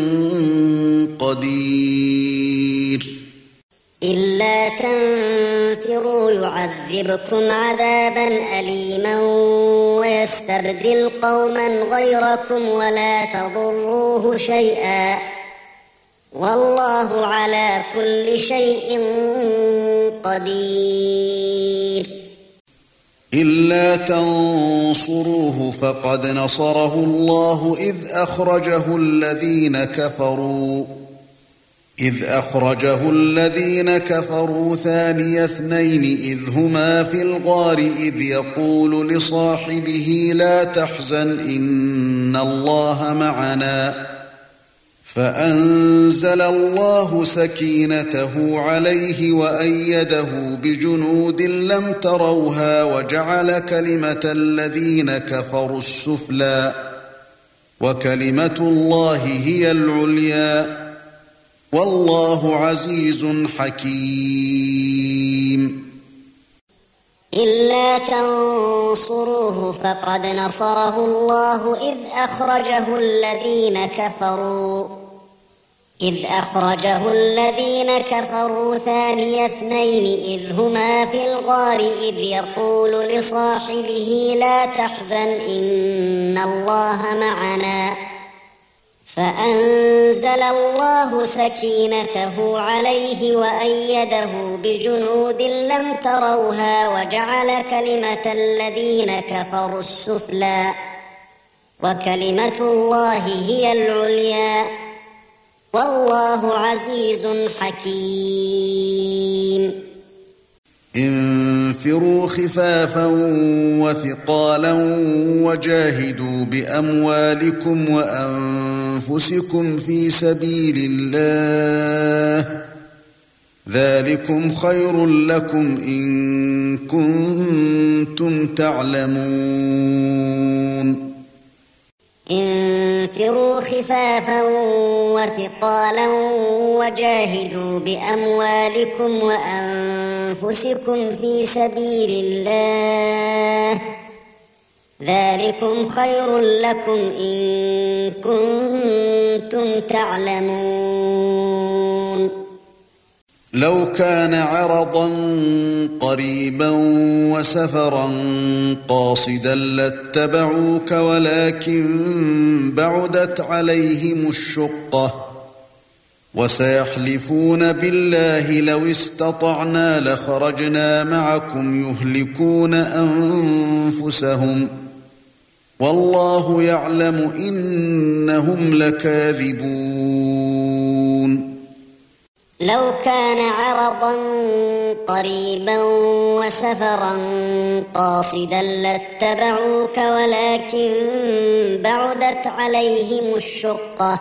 قدير إلا تنفروا يعذبكم عذابا أليما ويستبدل قوما غيركم ولا تضروه شيئا والله على كل شيء قدير إلا تنصروه فقد نصره الله إذ أخرجه الذين كفروا ثاني اثنين إذ هما في الغار إذ يقول لصاحبه لا تحزن إن الله معنا فأنزل الله سكينته عليه وأيده بجنود لم تروها وجعل كلمة الذين كفروا السفلى وكلمة الله هي العليا والله عزيز حكيم إلا تنصروه فقد نصره الله إذ أخرجه الذين كفروا ثاني اثنين إذ هما في الغار إذ يقول لصاحبه لا تحزن إن الله معنا فأنزل الله سكينته عليه وأيده بجنود لم تروها وجعل كلمة الذين كفروا السفلى وكلمة الله هي العليا والله عزيز حكيم انفروا خفافا وثقالا وجاهدوا بأموالكم وأنفسكم في سبيل الله ذلكم خير لكم إن كنتم تعلمون انفروا خفافا وثقالا وجاهدوا بأموالكم وأنفسكم في سبيل الله ذلكم خير لكم إن كنتم تعلمون لو كان عرضا قريبا وسفرا قاصدا لاتبعوك ولكن بعدت عليهم الشقة وسيحلفون بالله لو استطعنا لخرجنا معكم يهلكون أنفسهم والله يعلم إنهم لكاذبون لو كان عرضا قريبا وسفرا قاصدا لاتبعوك ولكن بعدت عليهم الشقة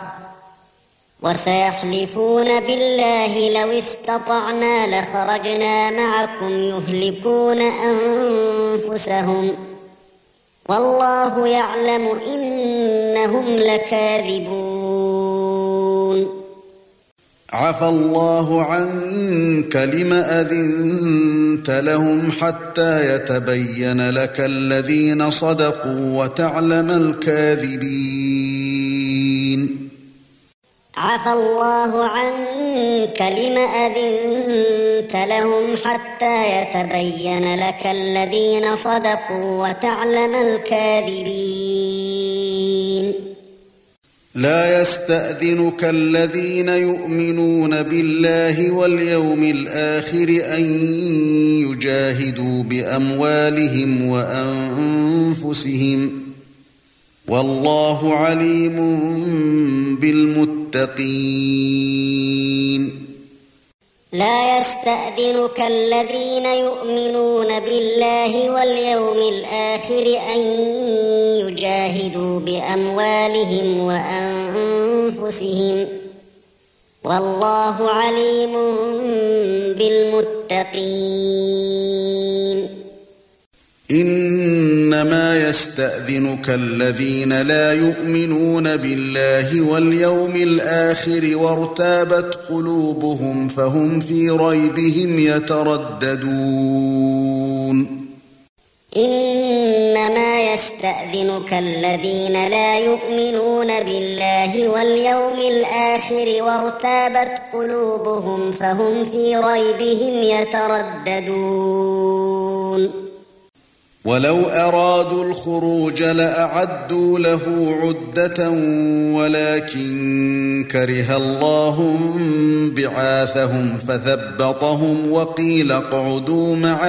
وسيحلفون بالله لو استطعنا لخرجنا معكم يهلكون أنفسهم والله يعلم إنهم لكاذبون عفى الله عنك لم أذنت لهم حتى يتبين لك الذين صدقوا وتعلم الكاذبين عفى الله عنك لم أذنت لهم حتى يتبين لك الذين صدقوا وتعلم الكاذبين لا يستأذنك الذين يؤمنون بالله واليوم الآخر أن يجاهدوا بأموالهم وأنفسهم والله عليم بالمتقين لا يستأذنك الذين يؤمنون بالله واليوم الآخر أن يجاهدوا بأموالهم وأنفسهم والله عليم بالمتقين إنما يستأذنك الذين لا يؤمنون بالله واليوم الآخر وارتابت قلوبهم فهم في ريبهم يترددون إنما يستأذنك الذين لا يؤمنون بالله واليوم الآخر وارتابت قلوبهم فهم في ريبهم يترددون ولو أرادوا الخروج لأعدوا له عدة ولكن كره الله بعاثهم فثبطهم وقيل اقعدوا مع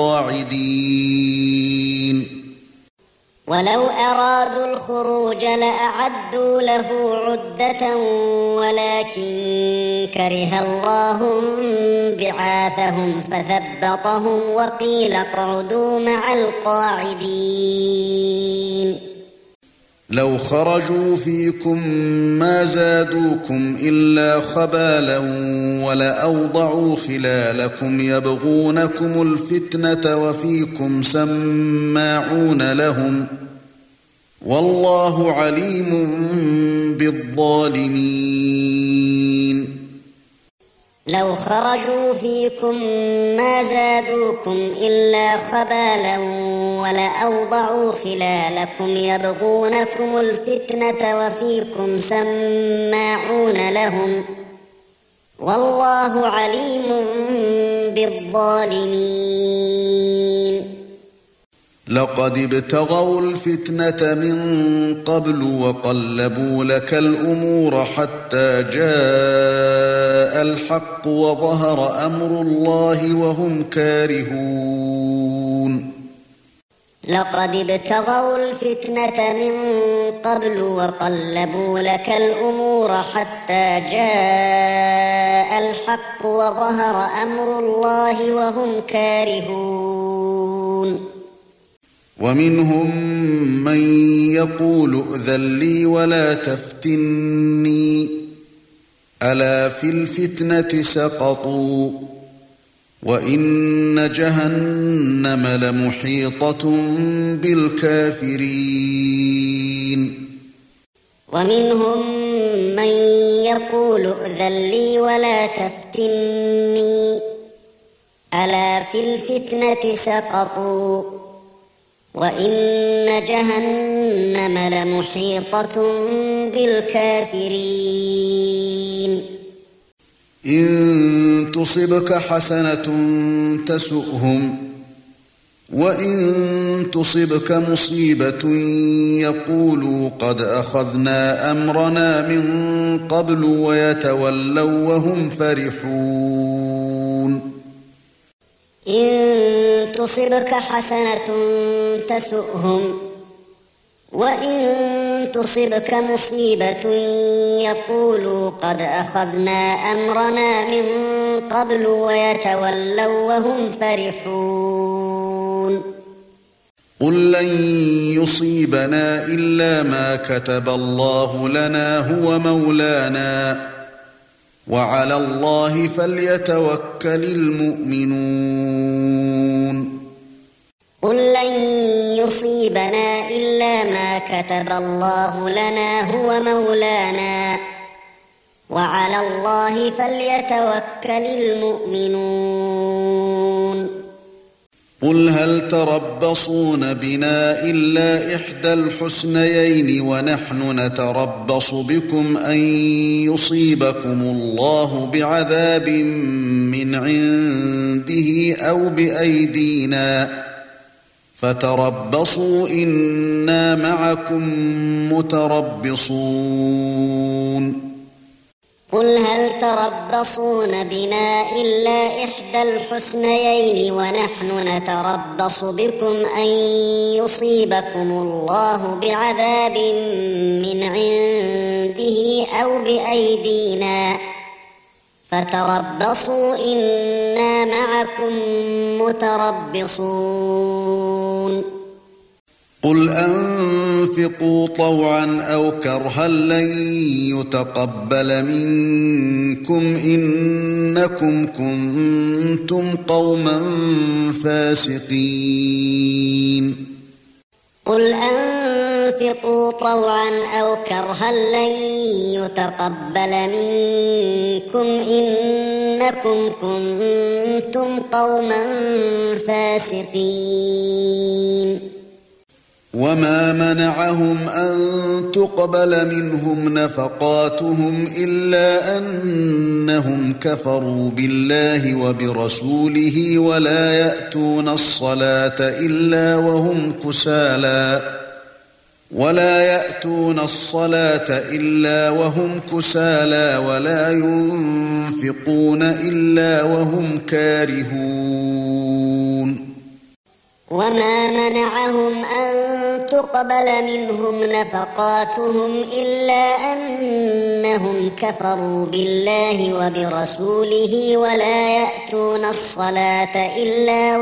القاعدين ولو أرادوا الخروج لأعدوا له عدة ولكن كره الله بعاثهم فثبطهم وقيل اقعدوا مع القاعدين لو خرجوا فيكم ما زادوكم إلا خبالا ولأوضعوا خلالكم يبغونكم الفتنة وفيكم سماعون لهم والله عليم بالظالمين لو خرجوا فيكم ما زادوكم إلا خبالا ولأوضعوا خلالكم يبغونكم الفتنة وفيكم سماعون لهم والله عليم بالظالمين لقد ابتغوا الفتنة من قبل وقلبوا لك الأمور حتى جاء الحق وظهر أمر الله وهم كارهون لقد ابتغوا الفتنة من قبل وقلبوا لك الأمور حتى جاء الحق وظهر أمر الله وهم كارهون ومنهم من يقول ائذن لي ولا تفتني ألا في الفتنة سقطوا وإن جهنم لمحيطة بالكافرين ومنهم من يقول ائذن لي ولا تفتني ألا في الفتنة سقطوا وإن جهنم لمحيطة بالكافرين إن تصبك حسنة تسؤهم وإن تصبك مصيبة يقولوا قد أخذنا أمرنا من قبل ويتولوا وهم فرحون إن تصبك حسنة تسؤهم وإن تصبك مصيبة يقولوا قد أخذنا أمرنا من قبل ويتولوا وهم فرحون قل لن يصيبنا إلا ما كتب الله لنا هو مولانا وعلى الله فليتوكل المؤمنون قل لن يصيبنا إلا ما كتب الله لنا هو مولانا وعلى الله فليتوكل المؤمنون قل هل تربصون بنا إلا إحدى الحسنيين ونحن نتربص بكم أن يصيبكم الله بعذاب من عنده أو بأيدينا فتربصوا إنا معكم متربصون قل هل تربصون بنا إلا إحدى الحسنيين ونحن نتربص بكم أن يصيبكم الله بعذاب من عنده أو بأيدينا فتربصوا إنا معكم متربصون قل أنفقوا طوعا أو كرها لن يتقبل منكم إنكم كنتم قوما فاسقين قل أنفقوا طوعا أو كرها لن يتقبل منكم إنكم كنتم قوما فاسقين وما منعهم أن تقبل منهم نفقاتهم إلا أنهم كفروا بالله وبرسوله ولا يأتون الصلاة إلا وهم كسالى ولا ينفقون إلا وهم كارهون وما منعهم أن تقبل منهم نفقاتهم إلا أنهم كفروا بالله وبرسوله ولا يأتون الصلاة إلا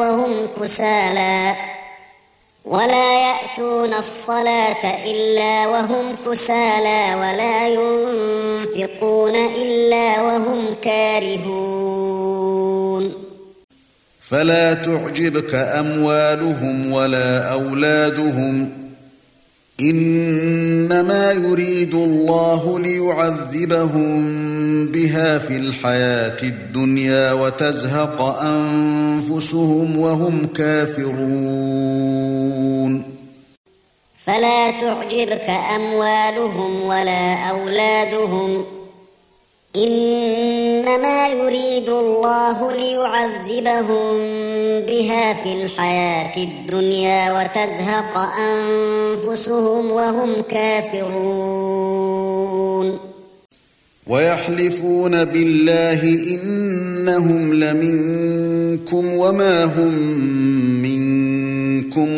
وهم كسالى ولا ينفقون إلا وهم كارهون فلا تعجبك أموالهم ولا أولادهم إنما يريد الله ليعذبهم بها في الحياة الدنيا وتزهق أنفسهم وهم كافرون فلا تعجبك أموالهم ولا أولادهم إنما يريد الله ليعذبهم بها في الحياة الدنيا وتزهق أنفسهم وهم كافرون ويحلفون بالله إنهم لمنكم وما هم منكم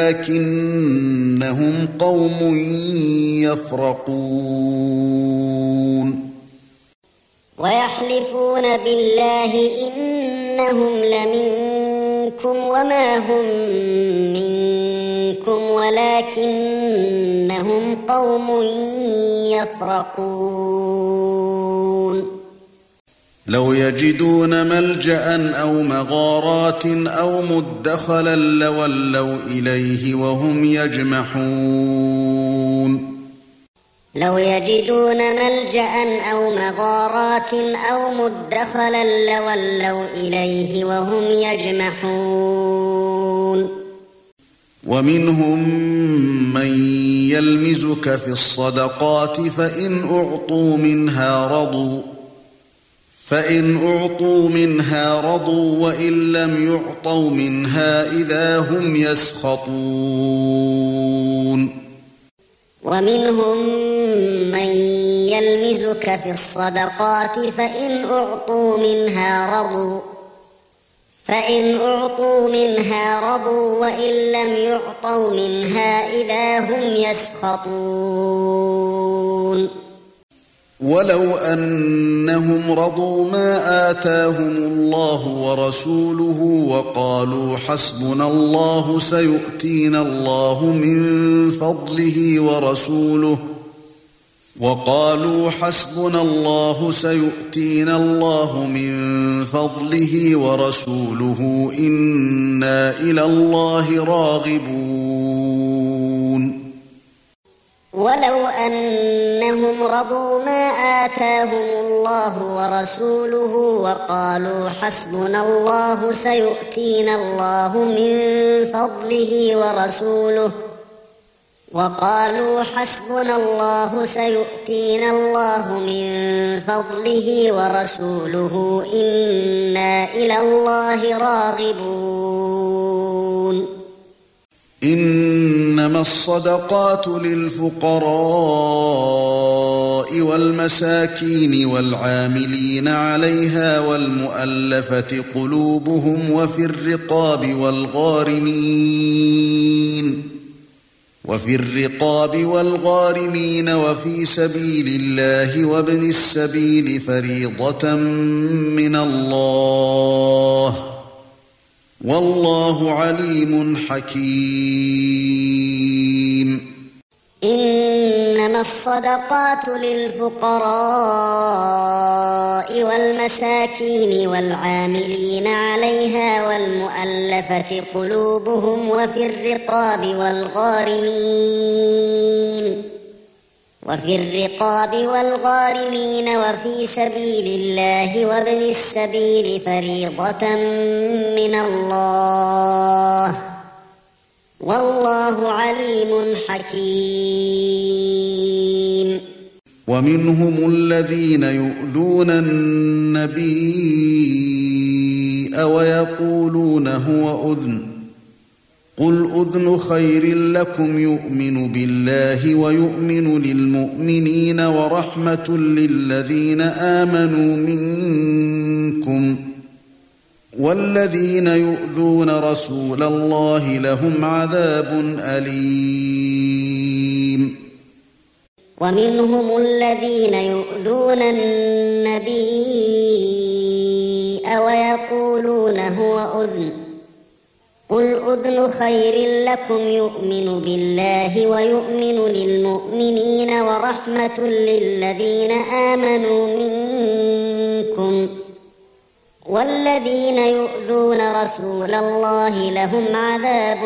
ولكنهم قوم يفرقون ويحلفون بالله إنهم لمنكم وما هم منكم ولكنهم قوم يفرقون لو يجدون ملجأ أو مغارات أو مدخلا لولوا إليه وهم يجمحون لو يجدون ملجأ أو مغارات أو مدخلا لولوا إليه وهم يجمحون ومنهم من يلمزك في الصدقات فإن أعطوا منها رضوا وإن لم يعطوا منها إذا هم يسخطون ومنهم من يلمزك في الصدقات فإن أعطوا منها رضوا وإن لم يعطوا منها إذا هم يسخطون ولو أنهم رضوا ما آتاهم الله ورسوله وقالوا حسبنا الله سيؤتينا الله من فضله ورسوله إنا إلى الله راغبون ولو أنهم رضوا ما آتاهم الله ورسوله وقالوا حسبنا الله سيؤتينا الله من فضله ورسوله إنا إلى الله راغبون إنما الصدقات للفقراء والمساكين والعاملين عليها والمؤلفة قلوبهم وفي الرقاب والغارمين وفي سبيل الله وابن السبيل فريضة من الله والله عليم حكيم إنما الصدقات للفقراء والمساكين والعاملين عليها والمؤلفة قلوبهم وفي الرقاب والغارمين وفي سبيل الله وابن السبيل فريضة من الله والله عليم حكيم ومنهم الذين يؤذون النبي ويقولون هو أذن قل أذن خير لكم يؤمن بالله ويؤمن للمؤمنين ورحمة للذين آمنوا منكم والذين يؤذون رسول الله لهم عذاب أليم ومنهم الذين يؤذون النبي ويقولون هو أذن قل أذن خير لكم يؤمن بالله ويؤمن للمؤمنين ورحمة للذين آمنوا منكم والذين يؤذون رسول الله لهم عذاب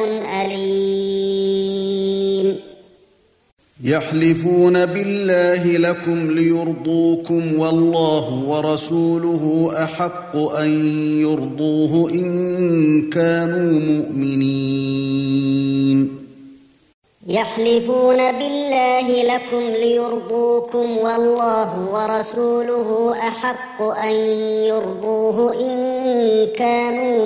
أليم يحلفون بالله لكم ليرضوكم والله ورسوله أحق أن يرضوه إن كانوا مؤمنين يحلفون بالله لكم ليرضوكم والله ورسوله أحق أن يرضوه إن كانوا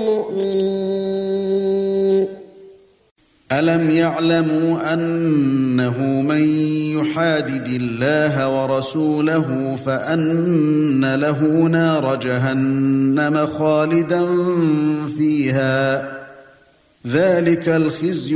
مؤمنين ألم يعلموا أنه من يحادد الله ورسوله فأن له نار جهنم خالدا فيها ذلك الخزي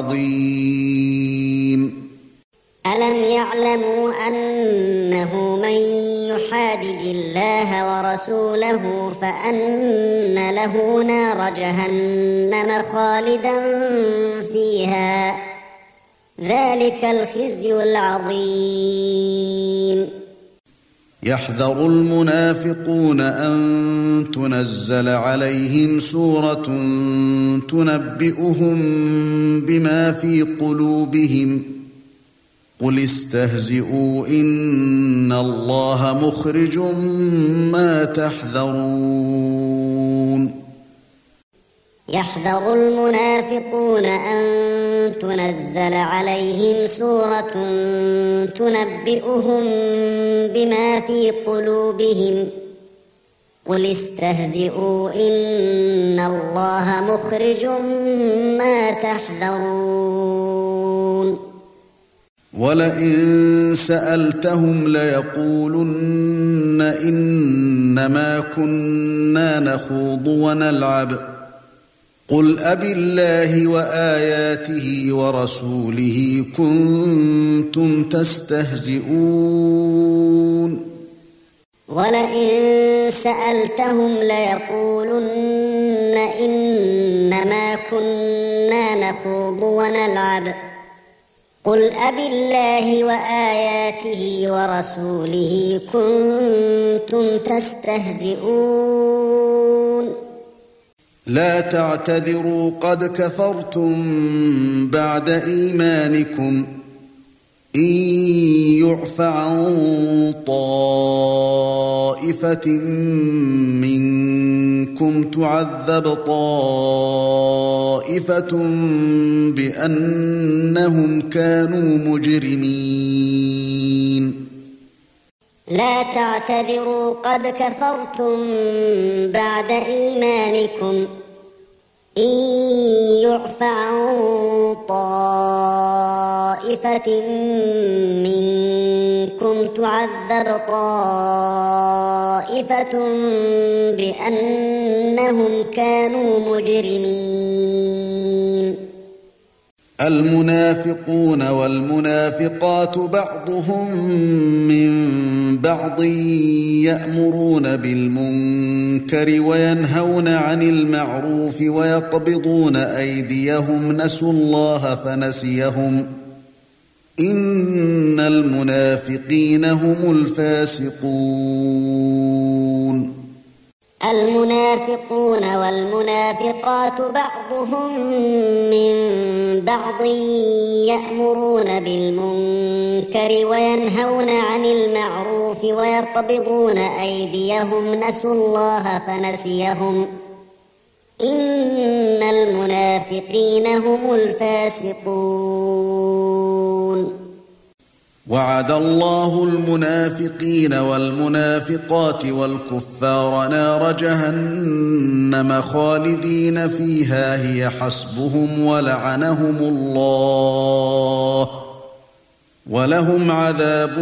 العظيم ألم يعلموا أنه من يحادد الله ورسوله فأن له نار جهنم خالدا فيها ذلك الخزي العظيم يحذر المنافقون أن تنزل عليهم سورة تنبئهم بما في قلوبهم قل استهزئوا إن الله مخرج ما تحذرون يحذر المنافقون أن تنزل عليهم سورة تنبئهم بما في قلوبهم قل استهزئوا إن الله مخرج ما تحذرون ولئن سألتهم ليقولن إنما كنا نخوض ونلعب قل أبالله وآياته ورسوله كنتم تستهزئون ولئن سألتهم ليقولن إنما كنا نخوض ونلعب قل أبالله وآياته ورسوله كنتم تستهزئون لا تعتذروا قد كفرتم بعد إيمانكم إن يعف عن طائفة منكم تعذب طائفة بأنهم كانوا مجرمين لا تعتذروا قد كفرتم بعد إيمانكم إن يعف عن طائفة منكم تعذب طائفة بأنهم كانوا مجرمين المنافقون والمنافقات بعضهم من بعض يأمرون بالمنكر وينهون عن المعروف ويقبضون أيديهم نسوا الله فنسيهم إن المنافقين هم الفاسقون المنافقون والمنافقات بعضهم من بعض يأمرون بالمنكر وينهون عن المعروف ويقبضون أيديهم نسوا الله فنسيهم إن المنافقين هم الفاسقون وعد الله المنافقين والمنافقات والكفار نار جهنم خالدين فيها هي حسبهم ولعنهم الله ولهم عذاب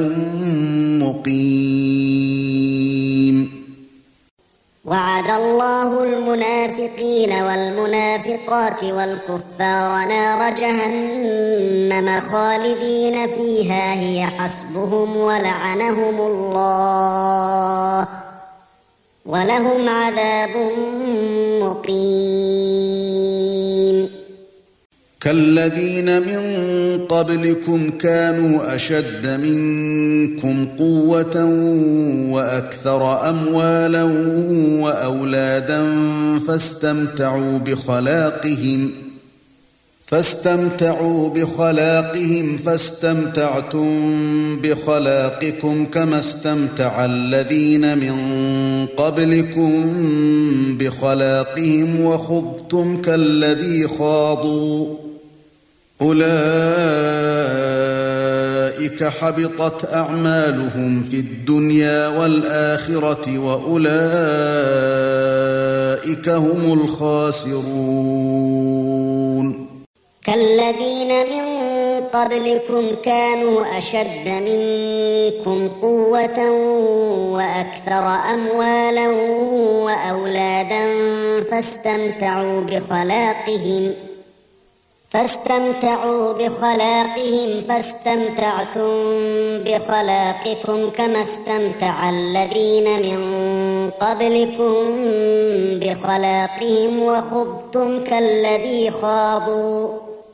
مقيم وعد الله المنافقين والمنافقات والكفار نار جهنم خالدين فيها هي حسبهم ولعنهم الله ولهم عذاب مقيم كالذين من قبلكم كانوا أشد منكم قوة وأكثر أموالا وأولادا فاستمتعوا بخلاقهم فاستمتعتم بخلاقكم كما استمتع الذين من قبلكم بخلاقهم وخضتم كالذي خاضوا أولئك حبطت أعمالهم في الدنيا والآخرة وأولئك هم الخاسرون كالذين من قبلكم كانوا أشد منكم قوة وأكثر أموالا وأولادا فاستمتعوا بخلاقهم فاستمتعتم بخلاقكم كما استمتع الذين من قبلكم بخلاقهم وخضتم كالذي خاضوا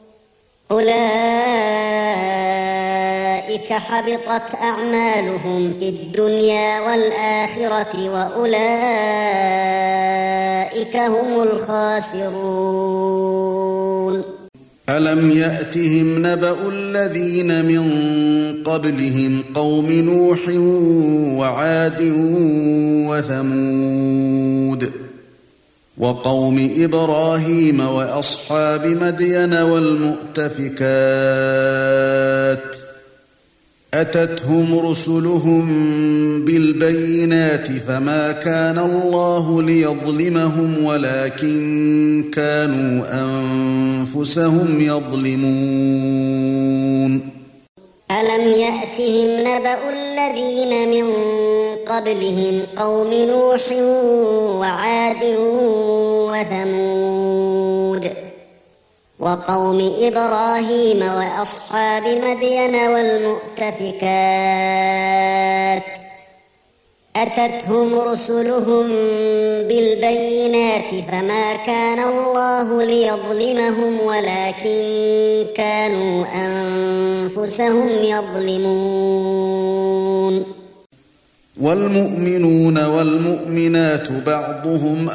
أولئك حبطت أعمالهم في الدنيا والآخرة وأولئك هم الخاسرون ألم يأتهم نبأ الذين من قبلهم قوم نوح وعاد وثمود وقوم إبراهيم وأصحاب مدين والمؤتفكات أتتهم رسلهم بالبينات فما كان الله ليظلمهم ولكن كانوا أنفسهم يظلمون. ألم يأتهم نبأ الذين من قبلهم قوم نوح وعاد وثمود وقوم إبراهيم وأصحاب مدين والمؤتفكات أتتهم رسلهم بالبينات فما كان الله ليظلمهم ولكن كانوا أنفسهم يظلمون. والمؤمنون والمؤمنات بعضهم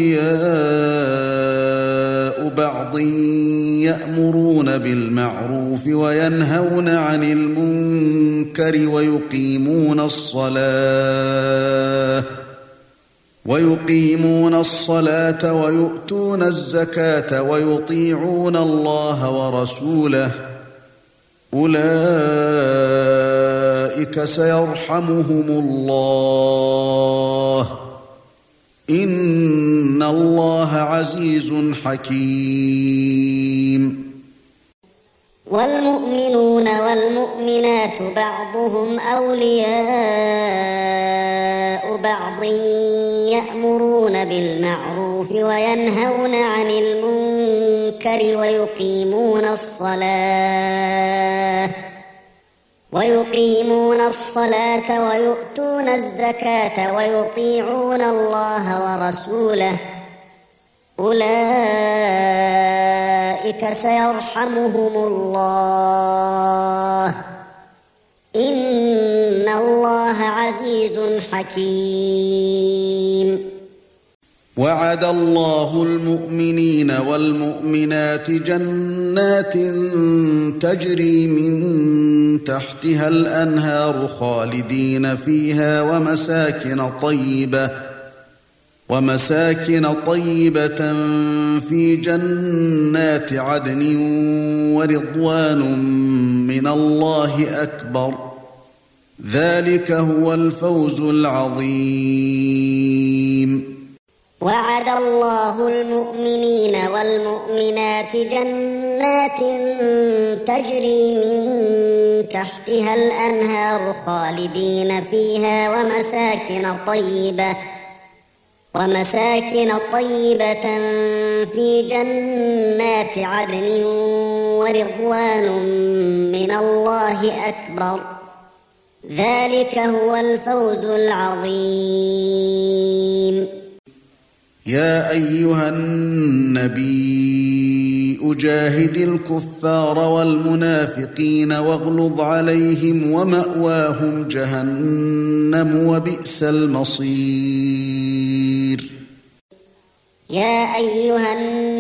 أولياء بعض يأمرون بالمعروف وينهون عن المنكر ويقيمون الصلاة ويؤتون الزكاة ويطيعون الله ورسوله أولئك سيرحمهم الله إن الله عزيز حكيم. والمؤمنون والمؤمنات بعضهم أولياء بعض يأمرون بالمعروف وينهون عن المنكر ويقيمون الصلاة ويؤتون الزكاة ويطيعون الله ورسوله أولئك سيرحمهم الله إن الله عزيز حكيم. وعد الله المؤمنين والمؤمنات جنات تجري من تحتها الأنهار خالدين فيها ومساكن طيبة في جنات عدن ورضوان من الله أكبر ذلك هو الفوز العظيم. وعد الله المؤمنين والمؤمنات جنات تجري من تحتها الأنهار خالدين فيها ومساكن طيبة في جنات عدن ورضوان من الله أكبر ذلك هو الفوز العظيم. يا أيها النبي جاهد الكفار والمنافقين واغلظ عليهم ومأواهم جهنم وبئس المصير. يا أيها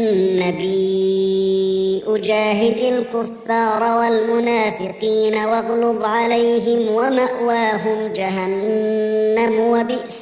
النبي جاهد الكفار والمنافقين واغلظ عليهم ومأواهم جهنم وبئس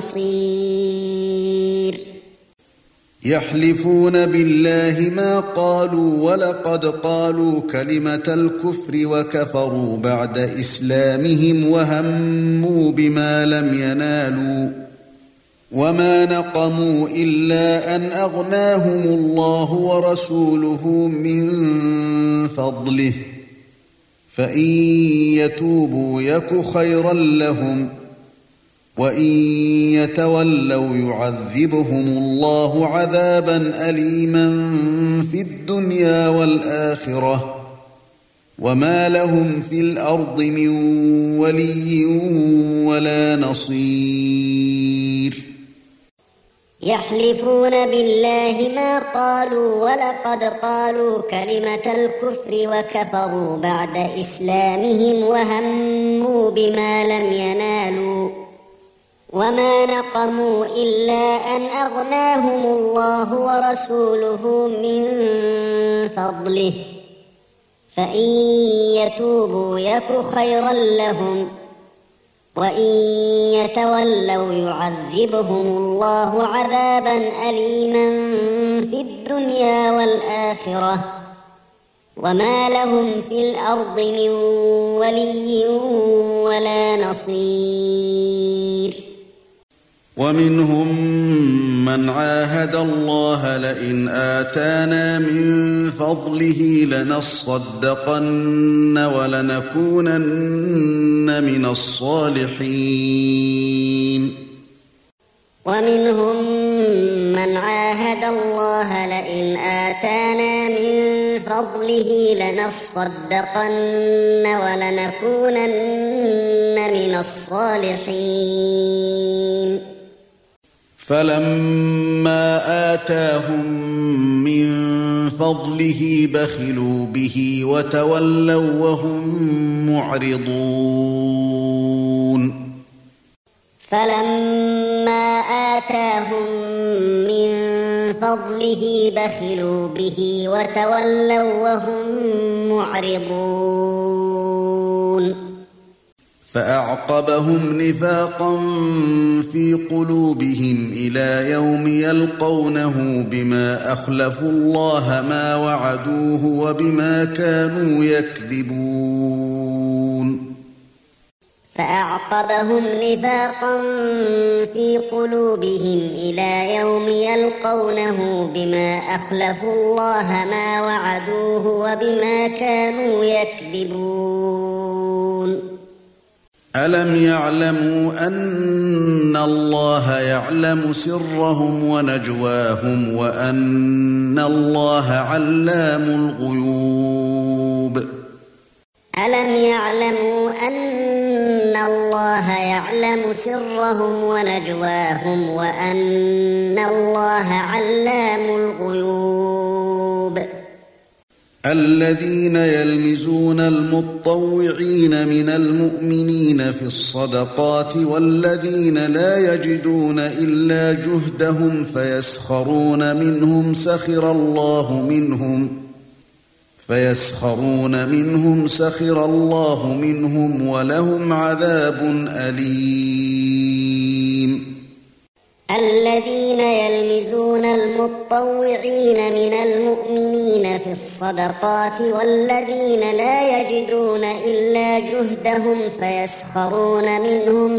المصير. يحلفون بالله ما قالوا ولقد قالوا كلمة الكفر وكفروا بعد إسلامهم وهموا بما لم ينالوا وما نقموا إلا أن أغناهم الله ورسوله من فضله فإن يتوبوا يك خيرا لهم وإن يتولوا يعذبهم الله عذابا أليما في الدنيا والآخرة وما لهم في الأرض من ولي ولا نصير. يحلفون بالله ما قالوا ولقد قالوا كلمة الكفر وكفروا بعد إسلامهم وهموا بما لم ينالوا وما نقموا إلا أن أغناهم الله ورسوله من فضله فإن يتوبوا يك خيرا لهم وإن يتولوا يعذبهم الله عذابا أليما في الدنيا والآخرة وما لهم في الأرض من ولي ولا نصير. ومنهم من عاهد الله لئن آتانا من فضله لنصدقن ولنكونن من الصالحين. ومنهم من عاهد الله لئن آتانا من فضله لنصدقن ولنكونن من الصالحين. فلما آتاهم من فضله بخلوا به وتولوا وهم معرضون. فلما آتاهم من فضله بخلوا به وتولوا وهم معرضون. فأعقبهم نفاقا في قلوبهم إلى يوم يلقونه بما أخلفوا الله ما وعدوه وبما كانوا يكذبون. فأعقبهم نفاقا في قلوبهم إلى يوم يلقونه بما أخلفوا الله ما وعدوه وبما كانوا يكذبون. ألم يعلموا أن الله يعلم سرهم ونجواهم وأن الله علام الغيوب. ألم يعلموا أن الله يعلم سرهم ونجواهم وأن الله علام الغيوب. الذين يلمزون المطوعين من المؤمنين في الصدقات والذين لا يجدون إلا جهدهم فيسخرون منهم سخر الله منهم ولهم عذاب أليم. الذين يلمزون المطوعين من المؤمنين في الصدقات والذين لا يجدون إلا جهدهم فيسخرون منهم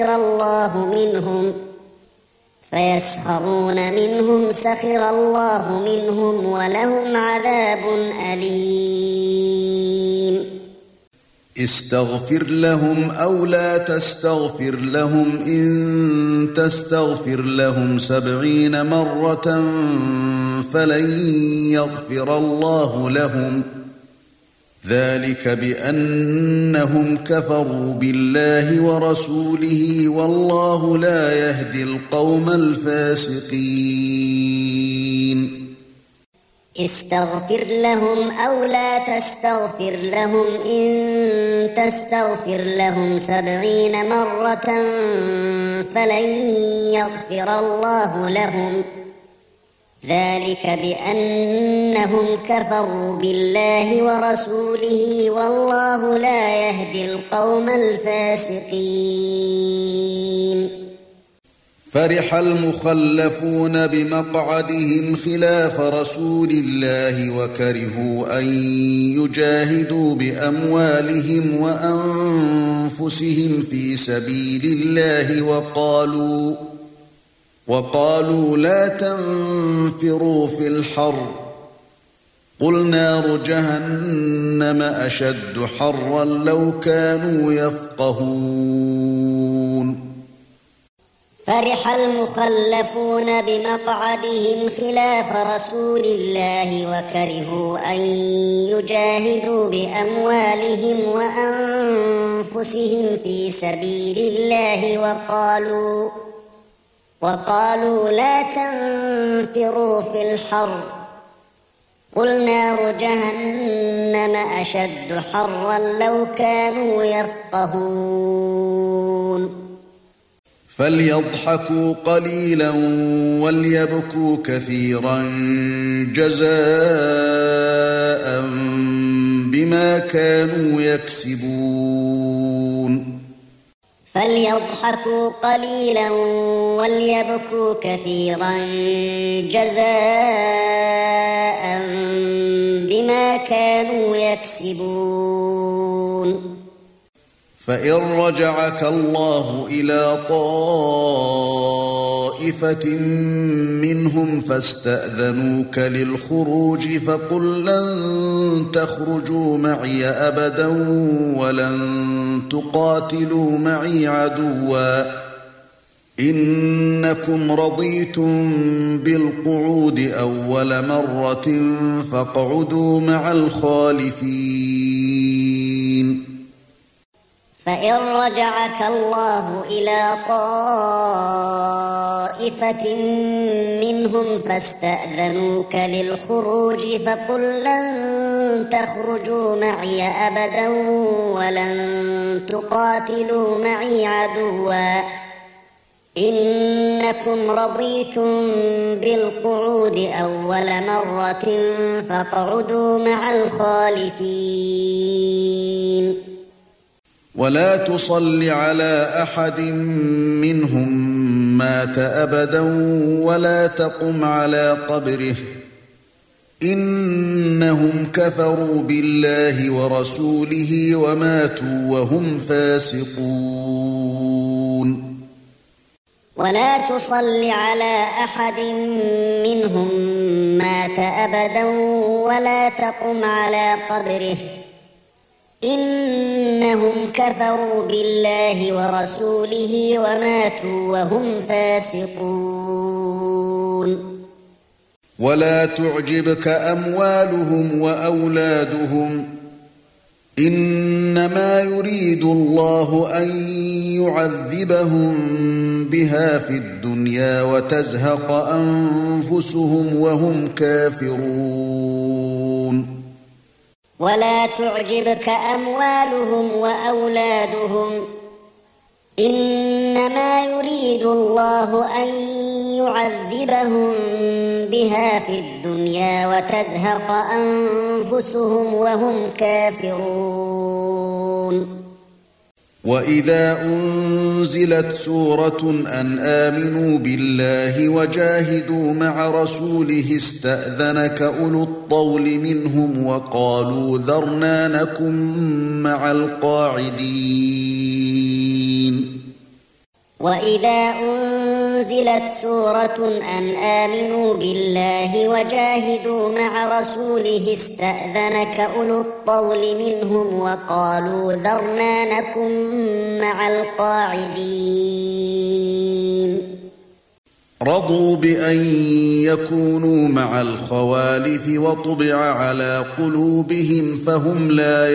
سخر الله منهم ولهم عذاب أليم. استغفر لهم أو لا تستغفر لهم إن تستغفر لهم 70 مرة فلن يغفر الله لهم ذلك بأنهم كفروا بالله ورسوله والله لا يهدي القوم الفاسقين. استغفر لهم أو لا تستغفر لهم إن تستغفر لهم 70 مرة فلن يغفر الله لهم ذلك بأنهم كفروا بالله ورسوله والله لا يهدي القوم الفاسقين. فرح المخلفون بمقعدهم خلاف رسول الله وكرهوا أن يجاهدوا بأموالهم وأنفسهم في سبيل الله وقالوا لا تنفروا في الحر قل نار جهنم أشد حرا لو كانوا يفقهون. فرح المخلفون بمقعدهم خلاف رسول الله وكرهوا أن يجاهدوا بأموالهم وأنفسهم في سبيل الله وقالوا لا تنفروا في الحر قل نار جهنم أشد حرا لو كانوا يفقهون. فليضحكوا قليلا وليبكوا كثيرا جزاء بما كانوا يكسبون فليضحكوا قليلا وليبكوا كثيرا جزاء بما كانوا يكسبون فإن رجعك الله إلى طائفة منهم فاستأذنوك للخروج فقل لن تخرجوا معي أبدا ولن تقاتلوا معي عدوا إنكم رضيتم بالقعود أول مرة فاقعدوا مع الخالفين فإن رجعك الله إلى طائفة منهم فاستأذنوك للخروج فقل لن تخرجوا معي أبدا ولن تقاتلوا معي عدوا إنكم رضيتم بالقعود أول مرة فاقعدوا مع الخالفين ولا تصل على أحد منهم مات أبدا ولا تقم على قبره إنهم كفروا بالله ورسوله وماتوا وهم فاسقون ولا تصل على أحد منهم مات أبدا ولا تقم على قبره إنهم كفروا بالله ورسوله وماتوا وهم فاسقون ولا تعجبك أموالهم وأولادهم إنما يريد الله أن يعذبهم بها في الدنيا وتزهق أنفسهم وهم كافرون ولا تعجبك أموالهم وأولادهم إنما يريد الله أن يعذبهم بها في الدنيا وتزهق أنفسهم وهم كافرون وإذا أنزلت سورة أن آمنوا بالله وجاهدوا مع رسوله استأذنك أولو الطول منهم وقالوا ذرنا نكن مع القاعدين وإذا أنزلت سورة أن آمنوا بالله وجاهدوا مع رسوله استأذنك أولو الطول منهم وقالوا ذرنا نكن مع القاعدين رضوا بأن يكونوا مع الخوالف وطبع على قلوبهم فهم لا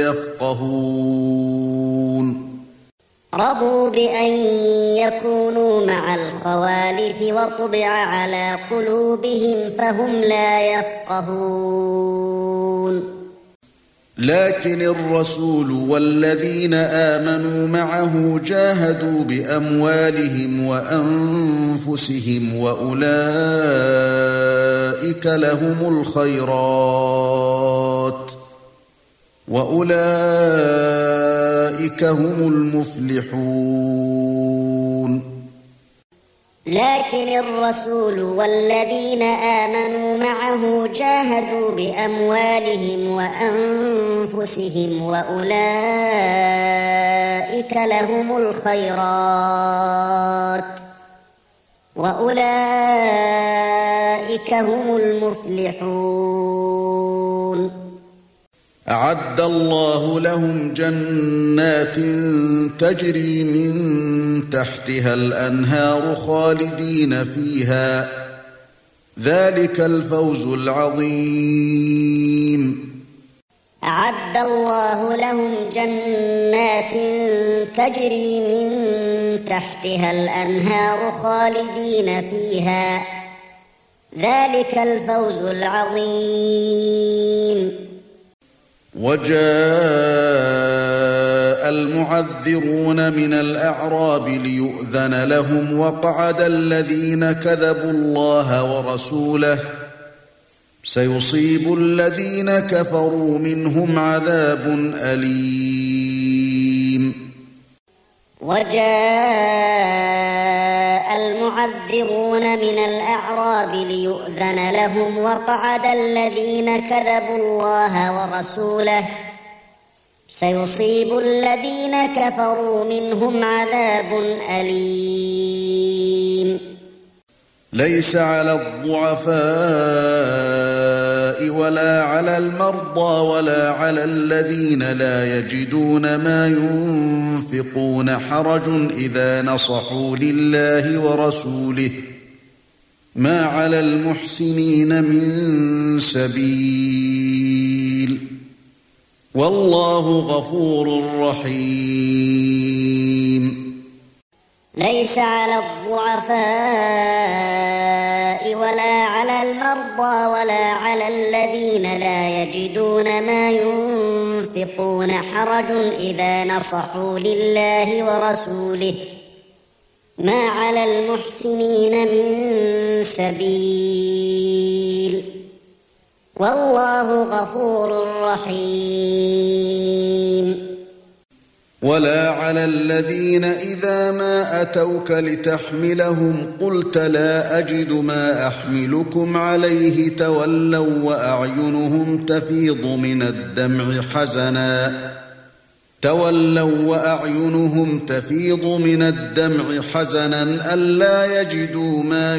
يفقهون رضوا بأن يكونوا مع الخوالف وطبع على قلوبهم فهم لا يفقهون لكن الرسول والذين آمنوا معه جاهدوا بأموالهم وأنفسهم وأولئك لهم الخيرات وأولئك هم المفلحون لكن الرسول والذين آمنوا معه جاهدوا بأموالهم وأنفسهم وأولئك لهم الخيرات وأولئك هم المفلحون أعد الله لهم جنات تجري من تحتها الأنهار خالدين فيها ذلك الفوز العظيم أعد الله لهم جنات تجري من تحتها الأنهار خالدين فيها ذلك الفوز العظيم وجاء المعذرون من الأعراب ليؤذن لهم وقعد الذين كذبوا الله ورسوله سيصيب الذين كفروا منهم عذاب أليم. وجاء المعذرون من الأعراب ليؤذن لهم وقعد الذين كذبوا الله ورسوله سيصيب الذين كفروا منهم عذاب أليم. ليس على الضعفاء ولا على المرضى ولا على الذين لا يجدون ما ينفقون حرج إذا نصحوا لله ورسوله ما على المحسنين من سبيل والله غفور رحيم. ليس على الضعفاء ولا على المرضى ولا على الذين لا يجدون ما ينفقون حرج إذا نصحوا لله ورسوله ما على المحسنين من سبيل والله غفور رحيم. ولا على الذين إذا ما أتوك لتحملهم قلت لا أجد ما أحملكم عليه تولوا وأعينهم تفيض من الدمع حزنا ألا يجدوا ما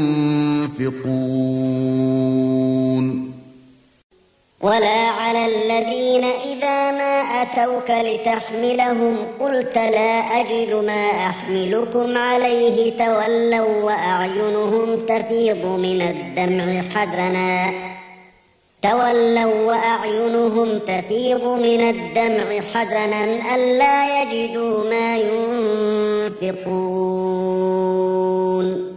ينفقون. ولا على الذين إذا ما أتوك لتحملهم قلت لا أجد ما أحملكم عليه تولوا وأعينهم تفيض من الدمع حزنا ألا يجدوا ما ينفقون.